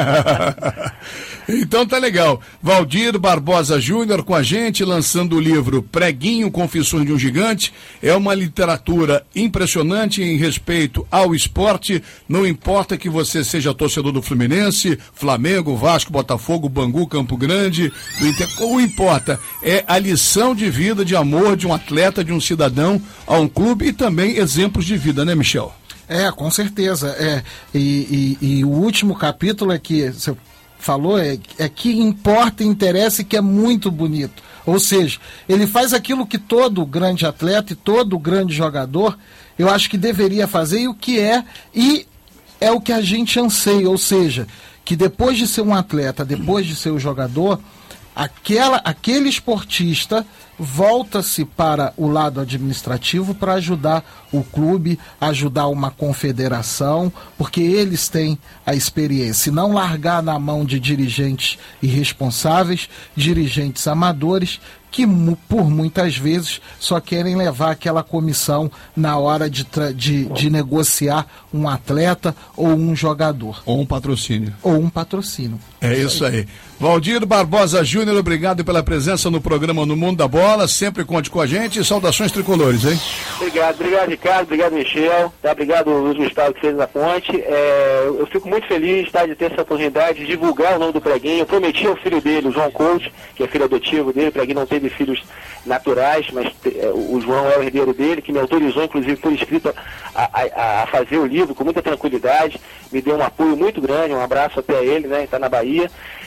Então tá legal. Valdir Barbosa Júnior com a gente, lançando o livro Preguinho, Confissões de um Gigante. É uma literatura impressionante em respeito ao esporte. Não importa que você seja torcedor do Fluminense, Flamengo, Vasco, Botafogo, Bangu, Campo Grande, do Inter... o importa é a lição de vida, de amor de um atleta, de um cidadão a um clube, e também exemplos de vida, né, Michel? É, com certeza. É, e, e, e o último capítulo é que você falou, é, é que importa e interessa e que é muito bonito. Ou seja, ele faz aquilo que todo grande atleta e todo grande jogador, eu acho que deveria fazer, e o que é, e é o que a gente anseia, ou seja, que depois de ser um atleta, depois de ser um jogador, aquela, aquele esportista volta-se para o lado administrativo para ajudar o clube, ajudar uma confederação, porque eles têm a experiência. E não largar na mão de dirigentes irresponsáveis, dirigentes amadores, que por muitas vezes só querem levar aquela comissão na hora de, de, de negociar um atleta ou um jogador. Ou um patrocínio. Ou um patrocínio. É isso aí. Valdir Barbosa Júnior, obrigado pela presença no programa No Mundo da Bola. Sempre conte com a gente. Saudações tricolores, hein? Obrigado, obrigado, Ricardo. Obrigado, Michel. Tá? Obrigado, Luiz Gustavo, que fez a ponte. É, eu fico muito feliz, tá, de ter essa oportunidade de divulgar o nome do Preguinho. Eu prometi ao filho dele, o João Couto, que é filho adotivo dele. O Preguinho não teve filhos naturais, mas é, o João é o herdeiro dele, que me autorizou, inclusive, por escrito, a, a, a fazer o livro com muita tranquilidade. Me deu um apoio muito grande. Um abraço até ele, né? Está na Bahia.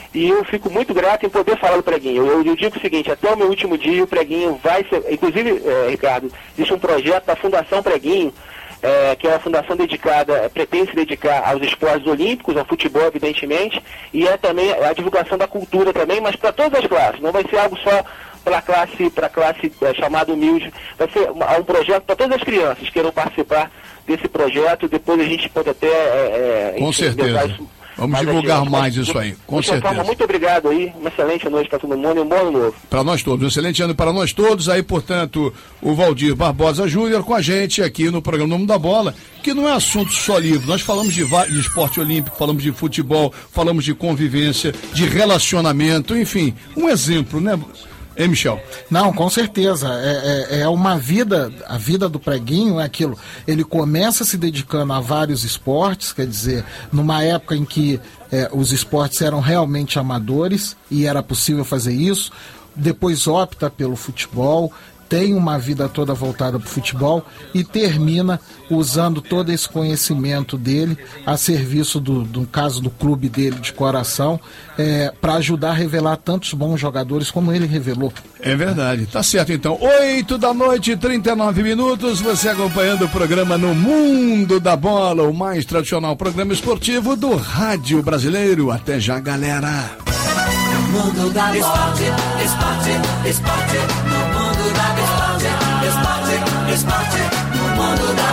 E eu fico muito grato em poder falar do Preguinho. Eu, eu digo o seguinte, até o meu último dia o Preguinho vai ser... Inclusive, é, Ricardo, existe um projeto da Fundação Preguinho, é, que é uma fundação dedicada, é, pretende se dedicar aos esportes olímpicos, ao futebol, evidentemente, e é também a divulgação da cultura também, mas para todas as classes. Não vai ser algo só para a classe, para a classe é, chamada humilde. Vai ser um, um projeto para todas as crianças que queiram participar desse projeto. Depois a gente pode até... É, Com certeza. Vamos divulgar adiante. mais isso aí, com certeza. Forma, muito obrigado aí, uma excelente noite para todo mundo e um bom ano novo. Para nós todos, um excelente ano para nós todos. Aí, portanto, o Valdir Barbosa Júnior com a gente aqui no programa Nome da Bola, que não é assunto só livre. Nós falamos de, de esporte olímpico, falamos de futebol, falamos de convivência, de relacionamento, enfim, um exemplo, né? Hein, Michel? Não, com certeza. É, é, é uma vida, a vida do Preguinho é aquilo. Ele começa se dedicando a vários esportes, quer dizer, numa época em que é, os esportes eram realmente amadores e era possível fazer isso. Depois opta pelo futebol, tem uma vida toda voltada para o futebol e termina usando todo esse conhecimento dele a serviço do, do caso do clube dele de coração, é, para ajudar a revelar tantos bons jogadores como ele revelou. É verdade, tá certo então. oito da noite, trinta e nove minutos, você acompanhando o programa No Mundo da Bola, o mais tradicional programa esportivo do rádio brasileiro. Até já, galera. Mundo da esporte, esporte, esporte, no mundo da esporte, esporte, esporte, no mundo da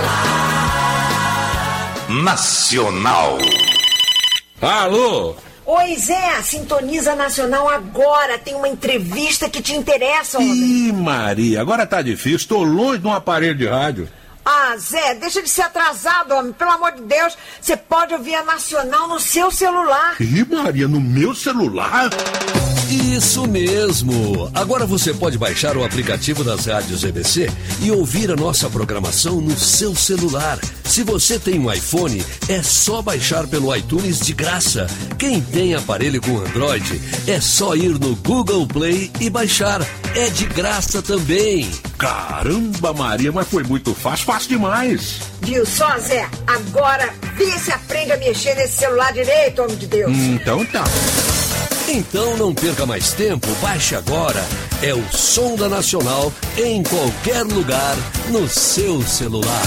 bola. Nacional. Alô? Oi, Zé, sintoniza Nacional agora, tem uma entrevista que te interessa, homem. Ih, Maria, agora tá difícil, estou longe de um aparelho de rádio. Ah, Zé, deixa de ser atrasado, homem. Pelo amor de Deus, você pode ouvir a Nacional no seu celular. Ih, Maria, no meu celular? Isso mesmo! Agora você pode baixar o aplicativo das rádios E B C e ouvir a nossa programação no seu celular. Se você tem um iPhone, é só baixar pelo iTunes de graça. Quem tem aparelho com Android, é só ir no Google Play e baixar. É de graça também. Caramba, Maria, mas foi muito fácil, fácil demais. Viu só, Zé? Agora vê se aprende a mexer nesse celular direito, homem de Deus. Então tá. Então não perca mais tempo, baixe agora. É o som da Nacional em qualquer lugar no seu celular.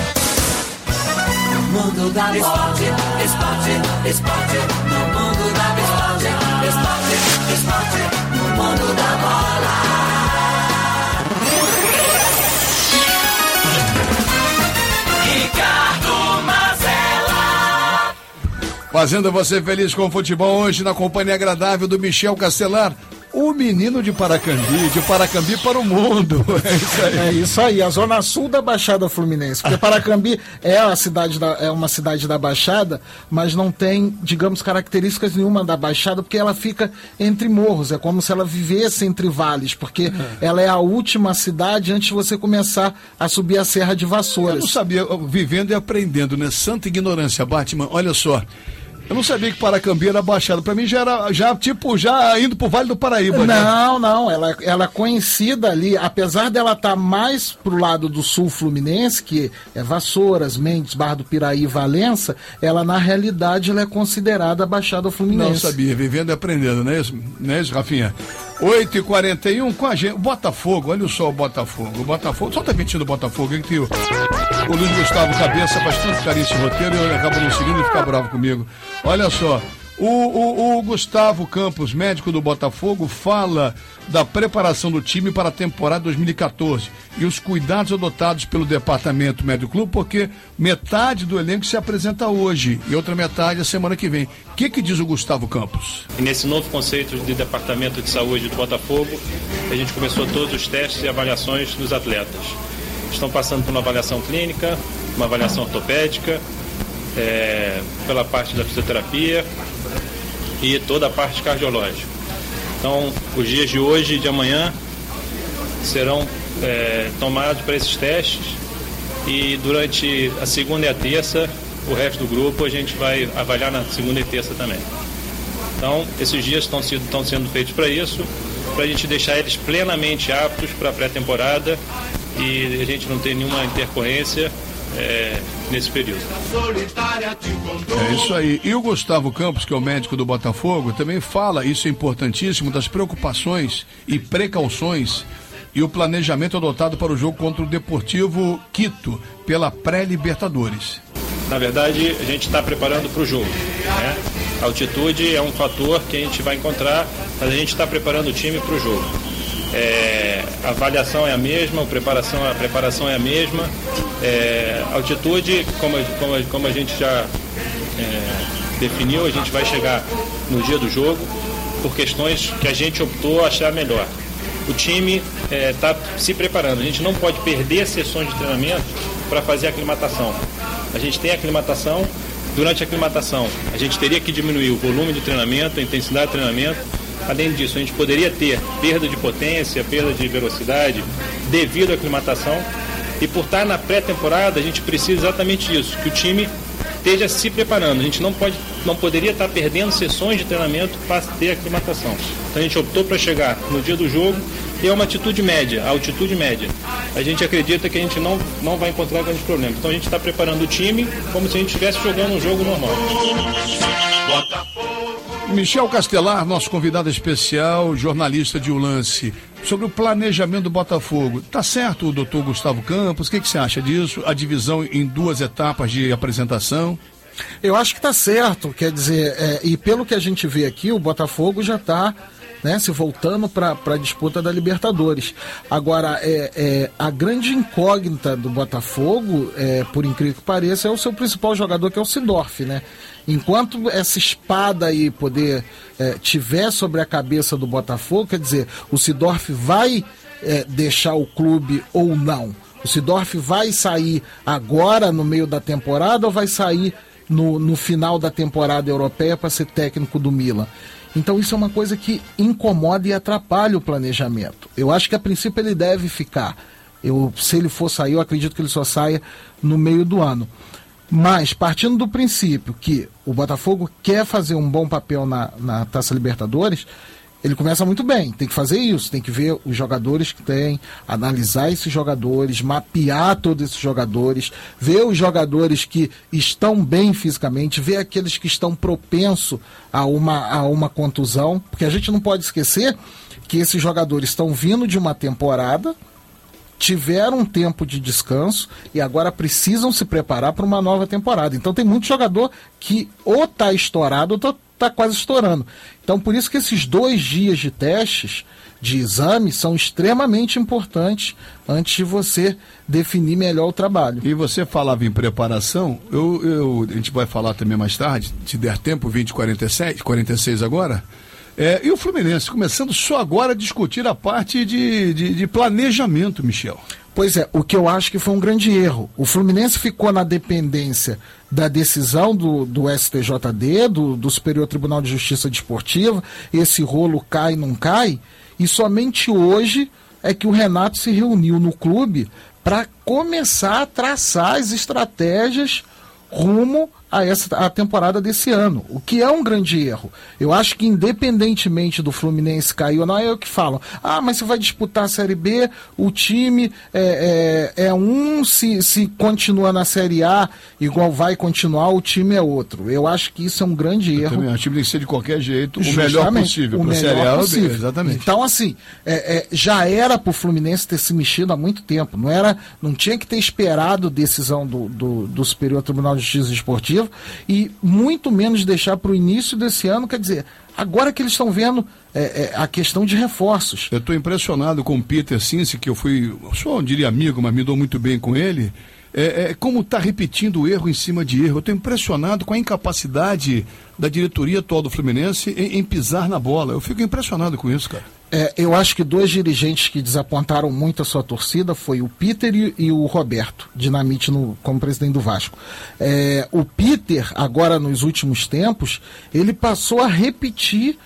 Mundo da esporte, esporte, esporte, no mundo da esporte, esporte, esporte, no mundo da bola. Ricardo Mazella. Fazendo você feliz com o futebol hoje na companhia agradável do Michel Castelar, o menino de Paracambi, de Paracambi para o mundo. É isso aí. É isso aí, a zona sul da Baixada Fluminense. Porque Paracambi é, a cidade da, é uma cidade da Baixada, mas não tem, digamos, características nenhuma da Baixada, porque ela fica entre morros. É como se ela vivesse entre vales, porque é. ela é a última cidade antes de você começar a subir a Serra de Vassouras. Eu não sabia, vivendo e aprendendo, né? Santa ignorância, Batman. Olha só. Eu não sabia que Paracambi era Baixada. Pra mim já era, já, tipo, já indo pro Vale do Paraíba. Não, né? não. Ela, ela é conhecida ali, apesar dela estar tá mais pro lado do sul fluminense, que é Vassouras, Mendes, Barra do Piraí e Valença, ela, na realidade, ela é considerada Baixada Fluminense. Não sabia. Vivendo e aprendendo, não é isso, não é isso, Rafinha? oito e quarenta e um com a gente. Botafogo, olha só o Botafogo. O Botafogo, só tá mentindo o Botafogo, hein, que o, o Luiz Gustavo Cabeça faz tanto carinho esse roteiro e ele acaba no segundo e fica bravo comigo. Olha só, o, o, o Gustavo Campos, médico do Botafogo, fala da preparação do time para a temporada dois mil e catorze e os cuidados adotados pelo departamento médico clube, porque metade do elenco se apresenta hoje e outra metade a semana que vem. O que que diz o Gustavo Campos? E nesse novo conceito de departamento de saúde do Botafogo, a gente começou todos os testes e avaliações dos atletas. Estão passando por uma avaliação clínica, uma avaliação ortopédica, é, pela parte da fisioterapia e toda a parte cardiológica. Então, os dias de hoje e de amanhã serão é, tomados para esses testes e durante a segunda e a terça, o resto do grupo a gente vai avaliar na segunda e terça também. Então, esses dias estão sendo, estão sendo feitos para isso, para a gente deixar eles plenamente aptos para a pré-temporada e a gente não ter nenhuma intercorrência é, nesse período. É isso aí. E o Gustavo Campos, que é o médico do Botafogo, também fala, isso é importantíssimo, das preocupações e precauções e o planejamento adotado para o jogo contra o Deportivo Quito, pela pré-Libertadores. Na verdade, a gente está preparando para o jogo, né? A altitude é um fator que a gente vai encontrar, mas a gente está preparando o time para o jogo. É, a avaliação é a mesma, a preparação, a preparação é a mesma. É, a altitude, como, como, como a gente já é, definiu, a gente vai chegar no dia do jogo por questões que a gente optou a achar melhor. O time está é, se preparando, a gente não pode perder sessões de treinamento para fazer a aclimatação. A gente tem a aclimatação, durante a aclimatação a gente teria que diminuir o volume de treinamento, a intensidade de treinamento. Além disso, a gente poderia ter perda de potência, perda de velocidade devido à aclimatação. E por estar na pré-temporada, a gente precisa exatamente isso, que o time esteja se preparando. A gente não, pode, não poderia estar perdendo sessões de treinamento para ter aclimatação. Então a gente optou para chegar no dia do jogo e é uma atitude média, a altitude média. A gente acredita que a gente não, não vai encontrar grandes problemas. Então a gente está preparando o time como se a gente estivesse jogando um jogo normal. Michel Castelar, nosso convidado especial, jornalista de O Lance, sobre o planejamento do Botafogo. Tá certo o doutor Gustavo Campos? O que, que você acha disso? A divisão em duas etapas de apresentação? Eu acho que tá certo, quer dizer, é, e pelo que a gente vê aqui, o Botafogo já está, né, se voltando para a disputa da Libertadores. Agora, é, é, a grande incógnita do Botafogo, é, por incrível que pareça, é o seu principal jogador, que é o Seedorf, né? Enquanto essa espada aí poder é, tiver sobre a cabeça do Botafogo, quer dizer, o Seedorf vai é, deixar o clube ou não? O Seedorf vai sair agora no meio da temporada ou vai sair no, no final da temporada europeia para ser técnico do Milan? Então isso é uma coisa que incomoda e atrapalha o planejamento. Eu acho que a princípio ele deve ficar. Eu, se ele for sair, eu acredito que ele só saia no meio do ano. Mas, partindo do princípio que o Botafogo quer fazer um bom papel na, na Taça Libertadores, ele começa muito bem, tem que fazer isso, tem que ver os jogadores que tem, analisar esses jogadores, mapear todos esses jogadores, ver os jogadores que estão bem fisicamente, ver aqueles que estão propensos a uma, a uma contusão, porque a gente não pode esquecer que esses jogadores estão vindo de uma temporada, tiveram um tempo de descanso e agora precisam se preparar para uma nova temporada. Então tem muito jogador que ou está estourado ou está quase estourando. Então por isso que esses dois dias de testes, de exame, são extremamente importantes antes de você definir melhor o trabalho. E você falava em preparação, eu, eu, a gente vai falar também mais tarde, se der tempo, vinte e quarenta e sete, quarenta e seis agora. É, e o Fluminense, começando só agora a discutir a parte de, de, de planejamento, Michel. Pois é, o que eu acho que foi um grande erro. O Fluminense ficou na dependência da decisão do, do S T J D, do, do Superior Tribunal de Justiça Desportiva, esse rolo cai, não cai, e somente hoje é que o Renato se reuniu no clube para começar a traçar as estratégias rumo a essa a temporada desse ano, o que é um grande erro. Eu acho que independentemente do Fluminense cair ou não, é o que falam, ah, mas você vai disputar a Série B, o time é, é, é um, se, se continua na Série A igual vai continuar, o time é outro. Eu acho que isso é um grande Eu erro. Também, o time tem que ser de qualquer jeito, Justamente, o melhor possível, o para a melhor Série A, possível. Exatamente. Então assim, é, é, já era para o Fluminense ter se mexido há muito tempo, não, era, não tinha que ter esperado decisão do, do, do Superior Tribunal de Justiça Desportiva e muito menos deixar para o início desse ano, quer dizer, agora que eles estão vendo é, é, a questão de reforços. Eu estou impressionado com o Peter Cinci, que eu fui, só não diria amigo, mas me dou muito bem com ele, é, é, como está repetindo erro em cima de erro. Eu estou impressionado com a incapacidade da diretoria atual do Fluminense em, em pisar na bola. Eu fico impressionado com isso, cara. É, eu acho que dois dirigentes que desapontaram muito a sua torcida foi o Peter e, e o Roberto Dinamite no, como presidente do Vasco. É, o Peter, agora nos últimos tempos, ele passou a repetir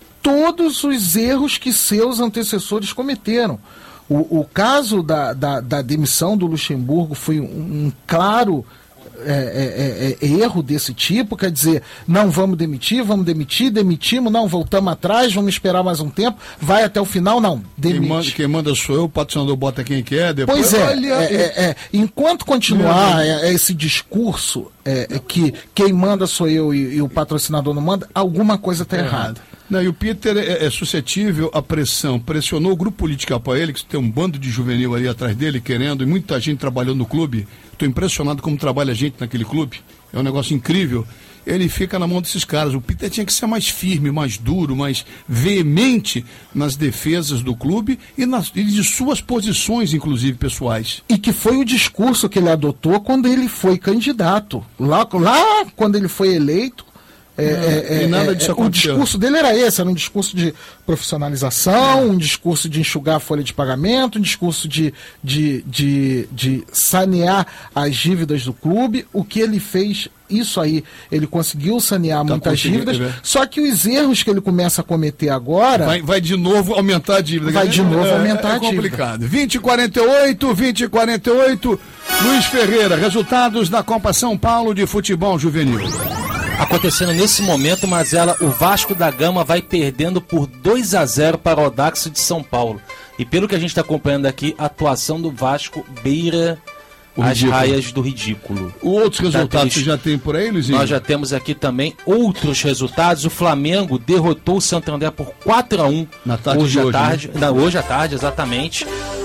todos os erros que seus antecessores cometeram. O, o caso da, da, da demissão do Luxemburgo foi um, um claro é, é, é, erro desse tipo, quer dizer, não vamos demitir, vamos demitir, demitimos, não, voltamos atrás, vamos esperar mais um tempo, vai até o final, não, demite. Quem manda, quem manda sou eu, o patrocinador bota quem quer, depois... Pois é, olha, é, é, é, enquanto continuar é, é esse discurso é, é que quem manda sou eu e, e o patrocinador não manda, alguma coisa está é. errada. Não, e o Peter é, é suscetível à pressão. Pressionou o grupo político que apoia ele, que tem um bando de juvenil ali atrás dele, querendo, e muita gente trabalhando no clube. Estou impressionado como trabalha a gente naquele clube. É um negócio incrível. Ele fica na mão desses caras. O Peter tinha que ser mais firme, mais duro, mais veemente nas defesas do clube e, nas, e de suas posições, inclusive, pessoais. E que foi o discurso que ele adotou quando ele foi candidato. Lá, lá quando ele foi eleito, É, é, e nada disso é, o discurso dele era esse, era um discurso de profissionalização, é. um discurso de enxugar a folha de pagamento, um discurso de, de, de, de sanear as dívidas do clube. O que ele fez, isso aí, ele conseguiu sanear tá muitas dívidas, é. só que os erros que ele começa a cometer agora... Vai, vai de novo aumentar a dívida. Vai de novo é, aumentar é, a dívida. É complicado. vinte e quarenta e oito, vinte e quarenta e oito, Luiz Ferreira, resultados da Copa São Paulo de Futebol Juvenil. Acontecendo nesse momento, Mazela, o Vasco da Gama vai perdendo por dois a zero para o Audax de São Paulo. E pelo que a gente está acompanhando aqui, a atuação do Vasco beira o as ridículo. raias do ridículo. Outros resultados tá você já tem por aí, Luizinho? Nós já temos aqui também outros resultados. O Flamengo derrotou o Santo André por quatro a um na tarde hoje, de hoje, à tarde. Né? Não, hoje à tarde, exatamente.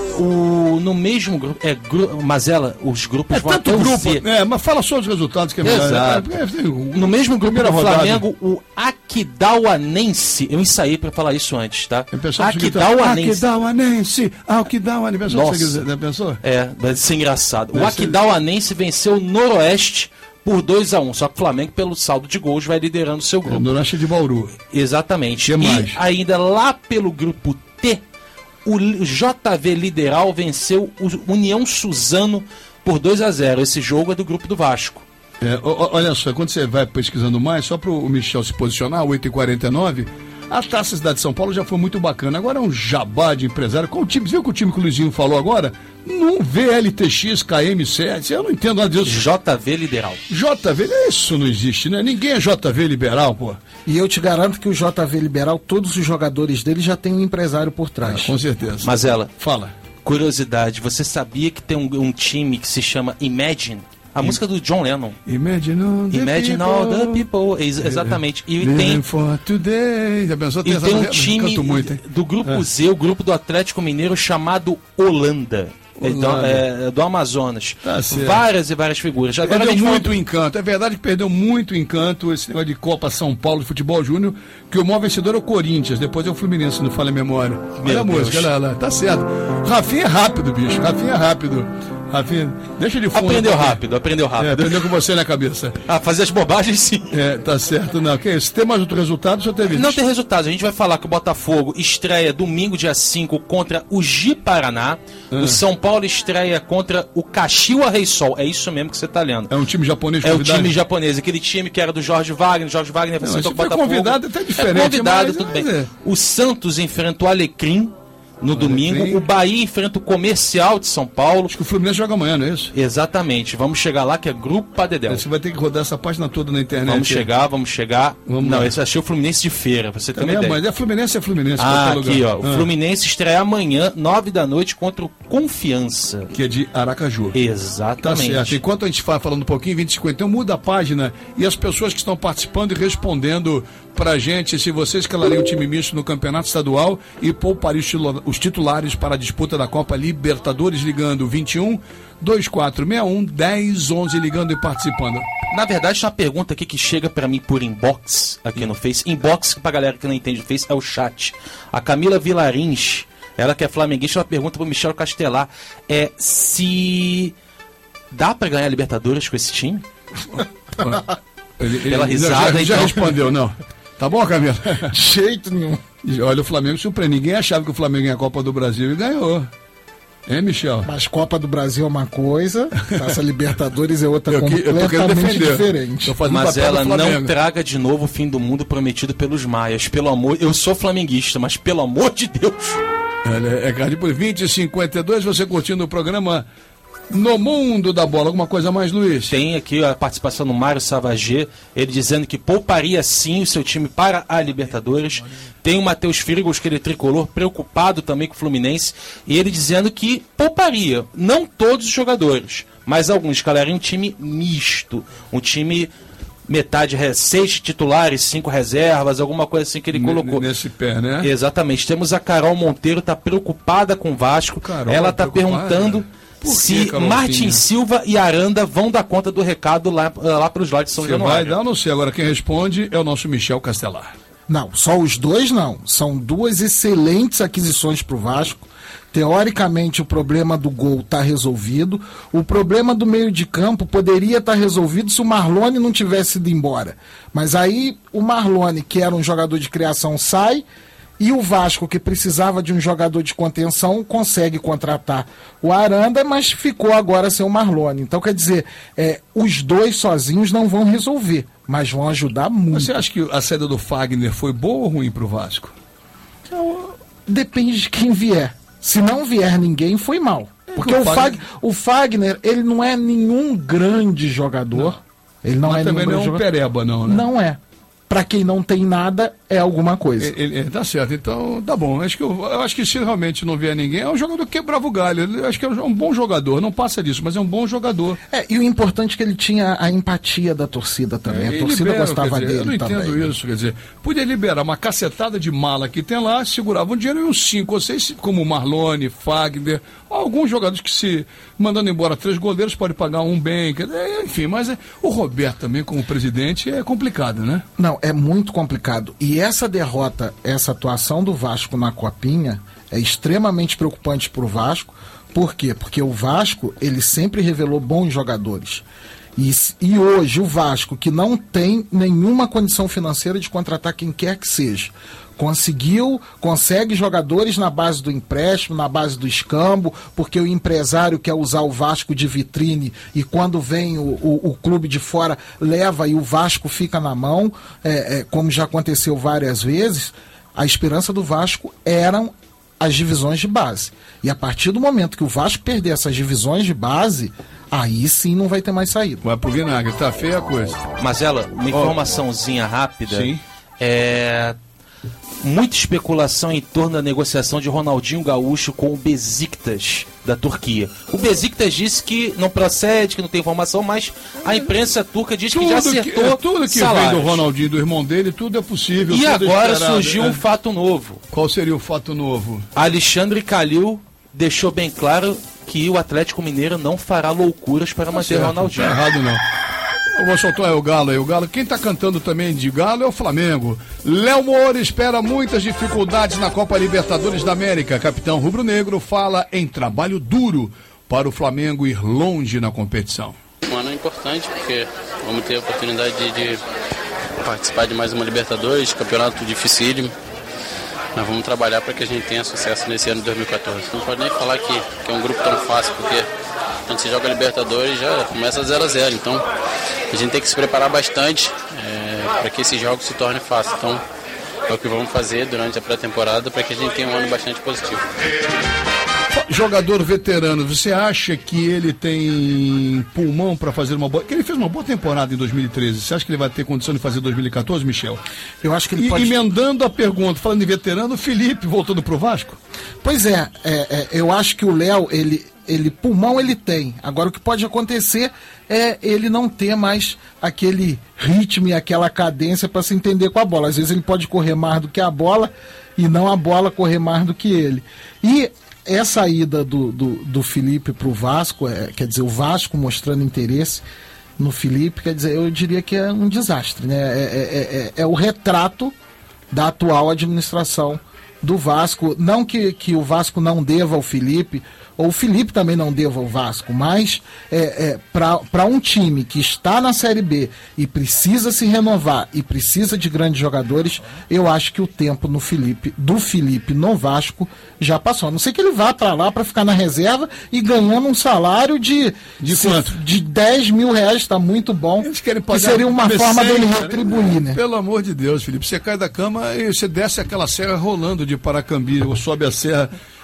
O, no mesmo grupo, é, gru, Mazela, os grupos é vão tanto até grupo, Z. É, mas fala só os resultados que é melhor. Exato. É, é, é, no mesmo grupo do Flamengo, o Aquidauanense, eu ensaiei para falar isso antes, tá? Aquidauanense. Aquidauanense, Aquidauanense. Nossa, já pensou? É, vai ser engraçado. Deve o Aquidauanense venceu o Noroeste por dois a um, só que o Flamengo, pelo saldo de gols, vai liderando o seu grupo. O Noroeste de Bauru. Exatamente. Que mais? E ainda lá pelo grupo T, o J V Lideral venceu o União Suzano por dois a zero. Esse jogo é do grupo do Vasco. É, olha só, quando você vai pesquisando mais, só para o Michel se posicionar, oito e quarenta e nove, a Taça Cidade de São Paulo já foi muito bacana. Agora é um jabá de empresário. Qual o time? Viu que o time que o Luizinho falou agora? Num V L T X K M sete, eu não entendo nada disso. J V Liberal. J V, isso não existe, né? Ninguém é J V Liberal, pô. E eu te garanto que o J V Liberal, todos os jogadores dele já tem um empresário por trás. Ah, com certeza. Mas ela, fala. Curiosidade, você sabia que tem um, um time que se chama Imagine? A I... música do John Lennon. Imagine all the Imagine people. All the people. Ex exatamente. E Living tem, for today. Já pensou, e tem um time muito, do grupo é. Z, o grupo do Atlético Mineiro, chamado Holanda. Então, é, do Amazonas. Tá várias e várias figuras. Agora perdeu muito fala... encanto. É verdade que perdeu muito encanto esse negócio de Copa São Paulo de Futebol Júnior, que o maior vencedor é o Corinthians, depois é o Fluminense, não falha a memória. Olha a música, olha lá, tá certo. Rafinha é rápido, bicho. Rafinha é rápido. Rafinha, deixa de fundo. Aprendeu rápido, aprendeu rápido. É, aprendeu com você na cabeça. Ah, fazer as bobagens sim. É, tá certo. Não, que isso? Tem mais outro resultado? Já teve Não tem resultados. A gente vai falar que o Botafogo estreia domingo, dia cinco, contra o Ji-Paraná. Ah. O São Paulo estreia contra o Caxiua Reysol. É isso mesmo que você tá lendo. É um time japonês convidado? É um time japonês. Aquele time que era do Jorge Wagner. Jorge Wagner vai ser o Botafogo. Convidado até diferente. É convidado, mas, tudo mas bem. É. O Santos enfrenta o Alecrim no domingo, Alecrim. O Bahia enfrenta o Comercial de São Paulo. Acho que o Fluminense joga amanhã, não é isso? Exatamente, vamos chegar lá que é Grupo Padedel. Você vai ter que rodar essa página toda na internet. Vamos chegar, vamos chegar. Vamos não, lá. esse achei o Fluminense de feira, pra você ter Também uma ideia. Mas é Fluminense, é Fluminense. Ah, aqui lugar. ó, o ah. Fluminense estreia amanhã, nove da noite, contra o Confiança. Que é de Aracaju. Exatamente. Tá certo. Enquanto a gente vai falando um pouquinho, vinte e cinquenta, muda a página e as pessoas que estão participando e respondendo pra gente se você escalaria o time misto no campeonato estadual e pouparia os titulares para a disputa da Copa Libertadores, ligando vinte e um, vinte e quatro sessenta e um, dez, onze, ligando e participando. Na verdade, tem uma pergunta aqui que chega pra mim por inbox, aqui no Face. Inbox, pra galera que não entende o Face, é o chat. A Camila Vilarins, ela que é flamenguista, ela pergunta pro Michel Castelar é, se dá pra ganhar a Libertadores com esse time? ele, ele, Pela risada, já, já então. respondeu, não. Tá bom, Camila? De jeito nenhum. Olha, o Flamengo surpreende. Ninguém achava que o Flamengo ia a Copa do Brasil e ganhou. Hein, Michel? Mas Copa do Brasil é uma coisa, Taça Libertadores é outra eu que, completamente eu diferente. Mas ela não traga de novo o fim do mundo prometido pelos maias. Pelo amor, eu sou flamenguista, mas pelo amor de Deus. É, é Cardi por vinte e cinquenta e dois, você curtindo o programa No mundo da bola, alguma coisa mais, Luiz? Tem aqui a participação do Mário Savagê, ele dizendo que pouparia sim o seu time para a Libertadores. Tem o Matheus Frigos, que ele é tricolor, preocupado também com o Fluminense, e ele dizendo que pouparia, não todos os jogadores, mas alguns, escalaria um time misto, um time metade, seis titulares, cinco reservas, alguma coisa assim que ele colocou. Nesse pé, né? Exatamente. Temos a Carol Monteiro, está preocupada com o Vasco. Carol, ela está perguntando se Martin Silva e Aranda vão dar conta do recado lá, lá para os lados de São Você Januário. vai dar, não sei. Agora quem responde é o nosso Michel Castelar. Não, só os dois não. São duas excelentes aquisições para o Vasco. Teoricamente, o problema do gol está resolvido. O problema do meio de campo poderia estar tá resolvido se o Marlone não tivesse ido embora. Mas aí o Marlone, que era um jogador de criação, sai. E o Vasco, que precisava de um jogador de contenção, consegue contratar o Aranda, mas ficou agora sem o Marlone. Então, quer dizer, é, os dois sozinhos não vão resolver, mas vão ajudar muito. Você acha que a saída do Fagner foi boa ou ruim para o Vasco? Então, depende de quem vier. Se não vier ninguém, foi mal. Porque o, Fag... o Fagner, ele não é nenhum grande jogador. Não. Ele não mas é também não é um jogador. pereba, não, né? Não é. Para quem não tem nada, é alguma coisa. Ele, ele, tá certo, então tá bom. Acho que eu, eu acho que se realmente não vier ninguém, é um jogador que quebrava o galho. Eu acho que é um bom jogador, não passa disso, mas é um bom jogador. É, e o importante é que ele tinha a empatia da torcida também. É, a torcida libera, gostava dizer, dele eu não também. entendo isso, quer dizer, podia liberar uma cacetada de mala que tem lá, segurava um dinheiro e uns cinco ou seis, como Marlone, Fagner, alguns jogadores que se mandando embora três goleiros pode pagar um bem, enfim, mas é, o Roberto também como presidente é complicado, né? Não, é muito complicado. E essa derrota, essa atuação do Vasco na Copinha é extremamente preocupante para o Vasco. Por quê? Porque o Vasco, ele sempre revelou bons jogadores. E, e hoje o Vasco, que não tem nenhuma condição financeira de contratar quem quer que seja, conseguiu, consegue jogadores na base do empréstimo, na base do escambo, porque o empresário quer usar o Vasco de vitrine e quando vem o, o, o clube de fora leva e o Vasco fica na mão, é, é, como já aconteceu várias vezes. A esperança do Vasco eram as divisões de base. E a partir do momento que o Vasco perder essas divisões de base, aí sim não vai ter mais saída. Vai pro vinagre, tá feia a coisa. Mas ela, uma informaçãozinha rápida. Sim. É... Muita especulação em torno da negociação de Ronaldinho Gaúcho com o Besiktas da Turquia. O Besiktas disse que não procede, que não tem informação, mas a imprensa turca diz tudo que já acertou que, é, tudo que salários. Vem do Ronaldinho, do irmão dele, tudo é possível. E agora esperado, surgiu é. um fato novo. Qual seria o fato novo? Alexandre Calil deixou bem claro que o Atlético Mineiro não fará loucuras para tá manter certo, o Ronaldinho. Não tá errado não. Eu vou soltar é o Galo aí, o Galo. Quem tá cantando também de Galo é o Flamengo. Léo Moura espera muitas dificuldades na Copa Libertadores da América. Capitão rubro-negro fala em trabalho duro para o Flamengo ir longe na competição. Um ano importante porque vamos ter a oportunidade de, de participar de mais uma Libertadores, campeonato dificílimo. Nós vamos trabalhar para que a gente tenha sucesso nesse ano de dois mil e quatorze. Não pode nem falar que, que é um grupo tão fácil, porque quando você joga Libertadores já começa zero a zero. Então a gente tem que se preparar bastante é, para que esse jogo se torne fácil. Então é o que vamos fazer durante a pré-temporada para que a gente tenha um ano bastante positivo. Jogador veterano, você acha que ele tem pulmão para fazer uma boa... Porque ele fez uma boa temporada em dois mil e treze. Você acha que ele vai ter condição de fazer dois mil e quatorze, Michel? Eu acho que ele e, pode... Emendando a pergunta, falando em veterano, o Felipe voltando pro Vasco? Pois é, é, é eu acho que o Léo, ele, ele pulmão ele tem. Agora o que pode acontecer é ele não ter mais aquele ritmo e aquela cadência para se entender com a bola. Às vezes ele pode correr mais do que a bola e não a bola correr mais do que ele. E essa ida do, do, do Felipe para o Vasco, é, quer dizer, o Vasco mostrando interesse no Felipe, quer dizer, eu diria que é um desastre, né? É, é, é, é o retrato da atual administração do Vasco. Não que, que o Vasco não deva ao Felipe, ou o Felipe também não deva ao Vasco, mas é, é, para um time que está na Série B e precisa se renovar e precisa de grandes jogadores, eu acho que o tempo no Felipe, do Felipe no Vasco já passou. A não ser que ele vá para lá para ficar na reserva e ganhando um salário de, de, quanto? de dez mil reais, está muito bom. Eles querem pagar, que seria uma forma dele né? retribuir, né? Pelo amor de Deus, Felipe, você cai da cama e você desce aquela serra rolando de Paracambi, ou sobe a serra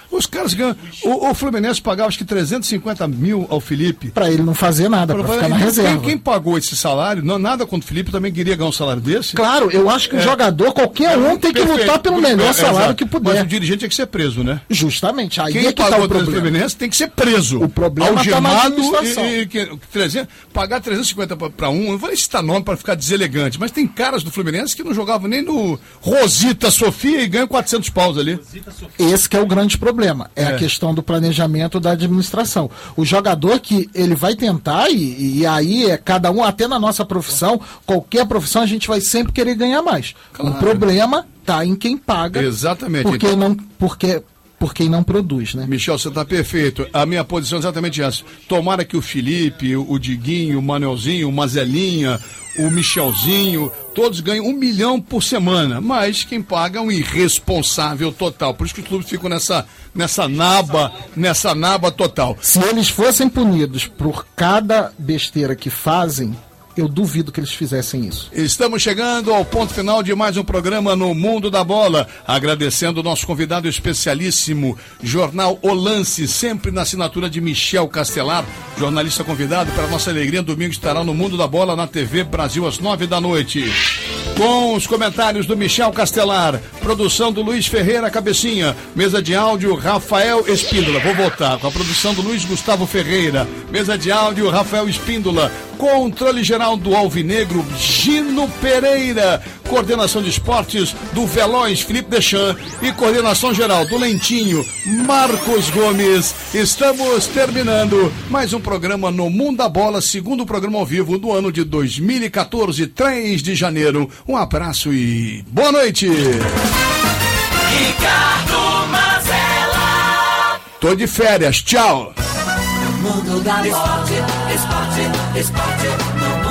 Os caras ganham. O, o Fluminense pagava acho que trezentos e cinquenta mil ao Felipe. Pra ele não fazer nada, pra, pra ficar na quem, reserva. Quem pagou esse salário, não, nada contra o Felipe, também queria ganhar um salário desse? Claro, eu acho que o é. jogador, qualquer um, tem que Perfeito. lutar pelo melhor é, salário é, que puder. Mas o dirigente tem que ser preso, né? Justamente, aí quem é que pagou tá o o Fluminense tem que ser preso. O problema tá na administração. E, e, trezentos, pagar trezentos e cinquenta para um, eu vou nem citar nome para ficar deselegante, mas tem caras do Fluminense que não jogavam nem no Rosita Sofia e ganham quatrocentos paus ali. Esse que é o grande problema, é, é a questão do planejamento da administração. O jogador que ele vai tentar, e, e aí é cada um, até na nossa profissão, qualquer profissão, a gente vai sempre querer ganhar mais. Claro. O problema tá em quem paga. Exatamente. Porque então... não... Porque... por quem não produz, né? Michel, você está perfeito. A minha posição é exatamente essa. Tomara que o Felipe, o Diguinho, o Manelzinho, o Mazelinha, o Michelzinho, todos ganham um milhão por semana, mas quem paga é um irresponsável total. Por isso que os clubes ficam nessa, nessa naba, nessa naba total. Se eles fossem punidos por cada besteira que fazem, eu duvido que eles fizessem isso. Estamos chegando ao ponto final de mais um programa no Mundo da Bola. Agradecendo o nosso convidado especialíssimo, Jornal O Lance, sempre na assinatura de Michel Castelar, jornalista convidado. Para nossa alegria, domingo estará no Mundo da Bola na T V Brasil às nove da noite. Com os comentários do Michel Castelar, produção do Luiz Ferreira Cabecinha, mesa de áudio Rafael Espíndola. Vou voltar com a produção do Luiz Gustavo Ferreira, mesa de áudio Rafael Espíndola, controle geral do Alvinegro Gino Pereira, coordenação de esportes do Veloz Felipe Deschamps e coordenação geral do Lentinho Marcos Gomes. Estamos terminando mais um programa no Mundo da Bola, segundo programa ao vivo do ano de dois mil e quatorze, três de janeiro. Um abraço e boa noite. Ricardo Mazella. Tô de férias, tchau. Mundo da esporte, esporte, esporte, no mundo.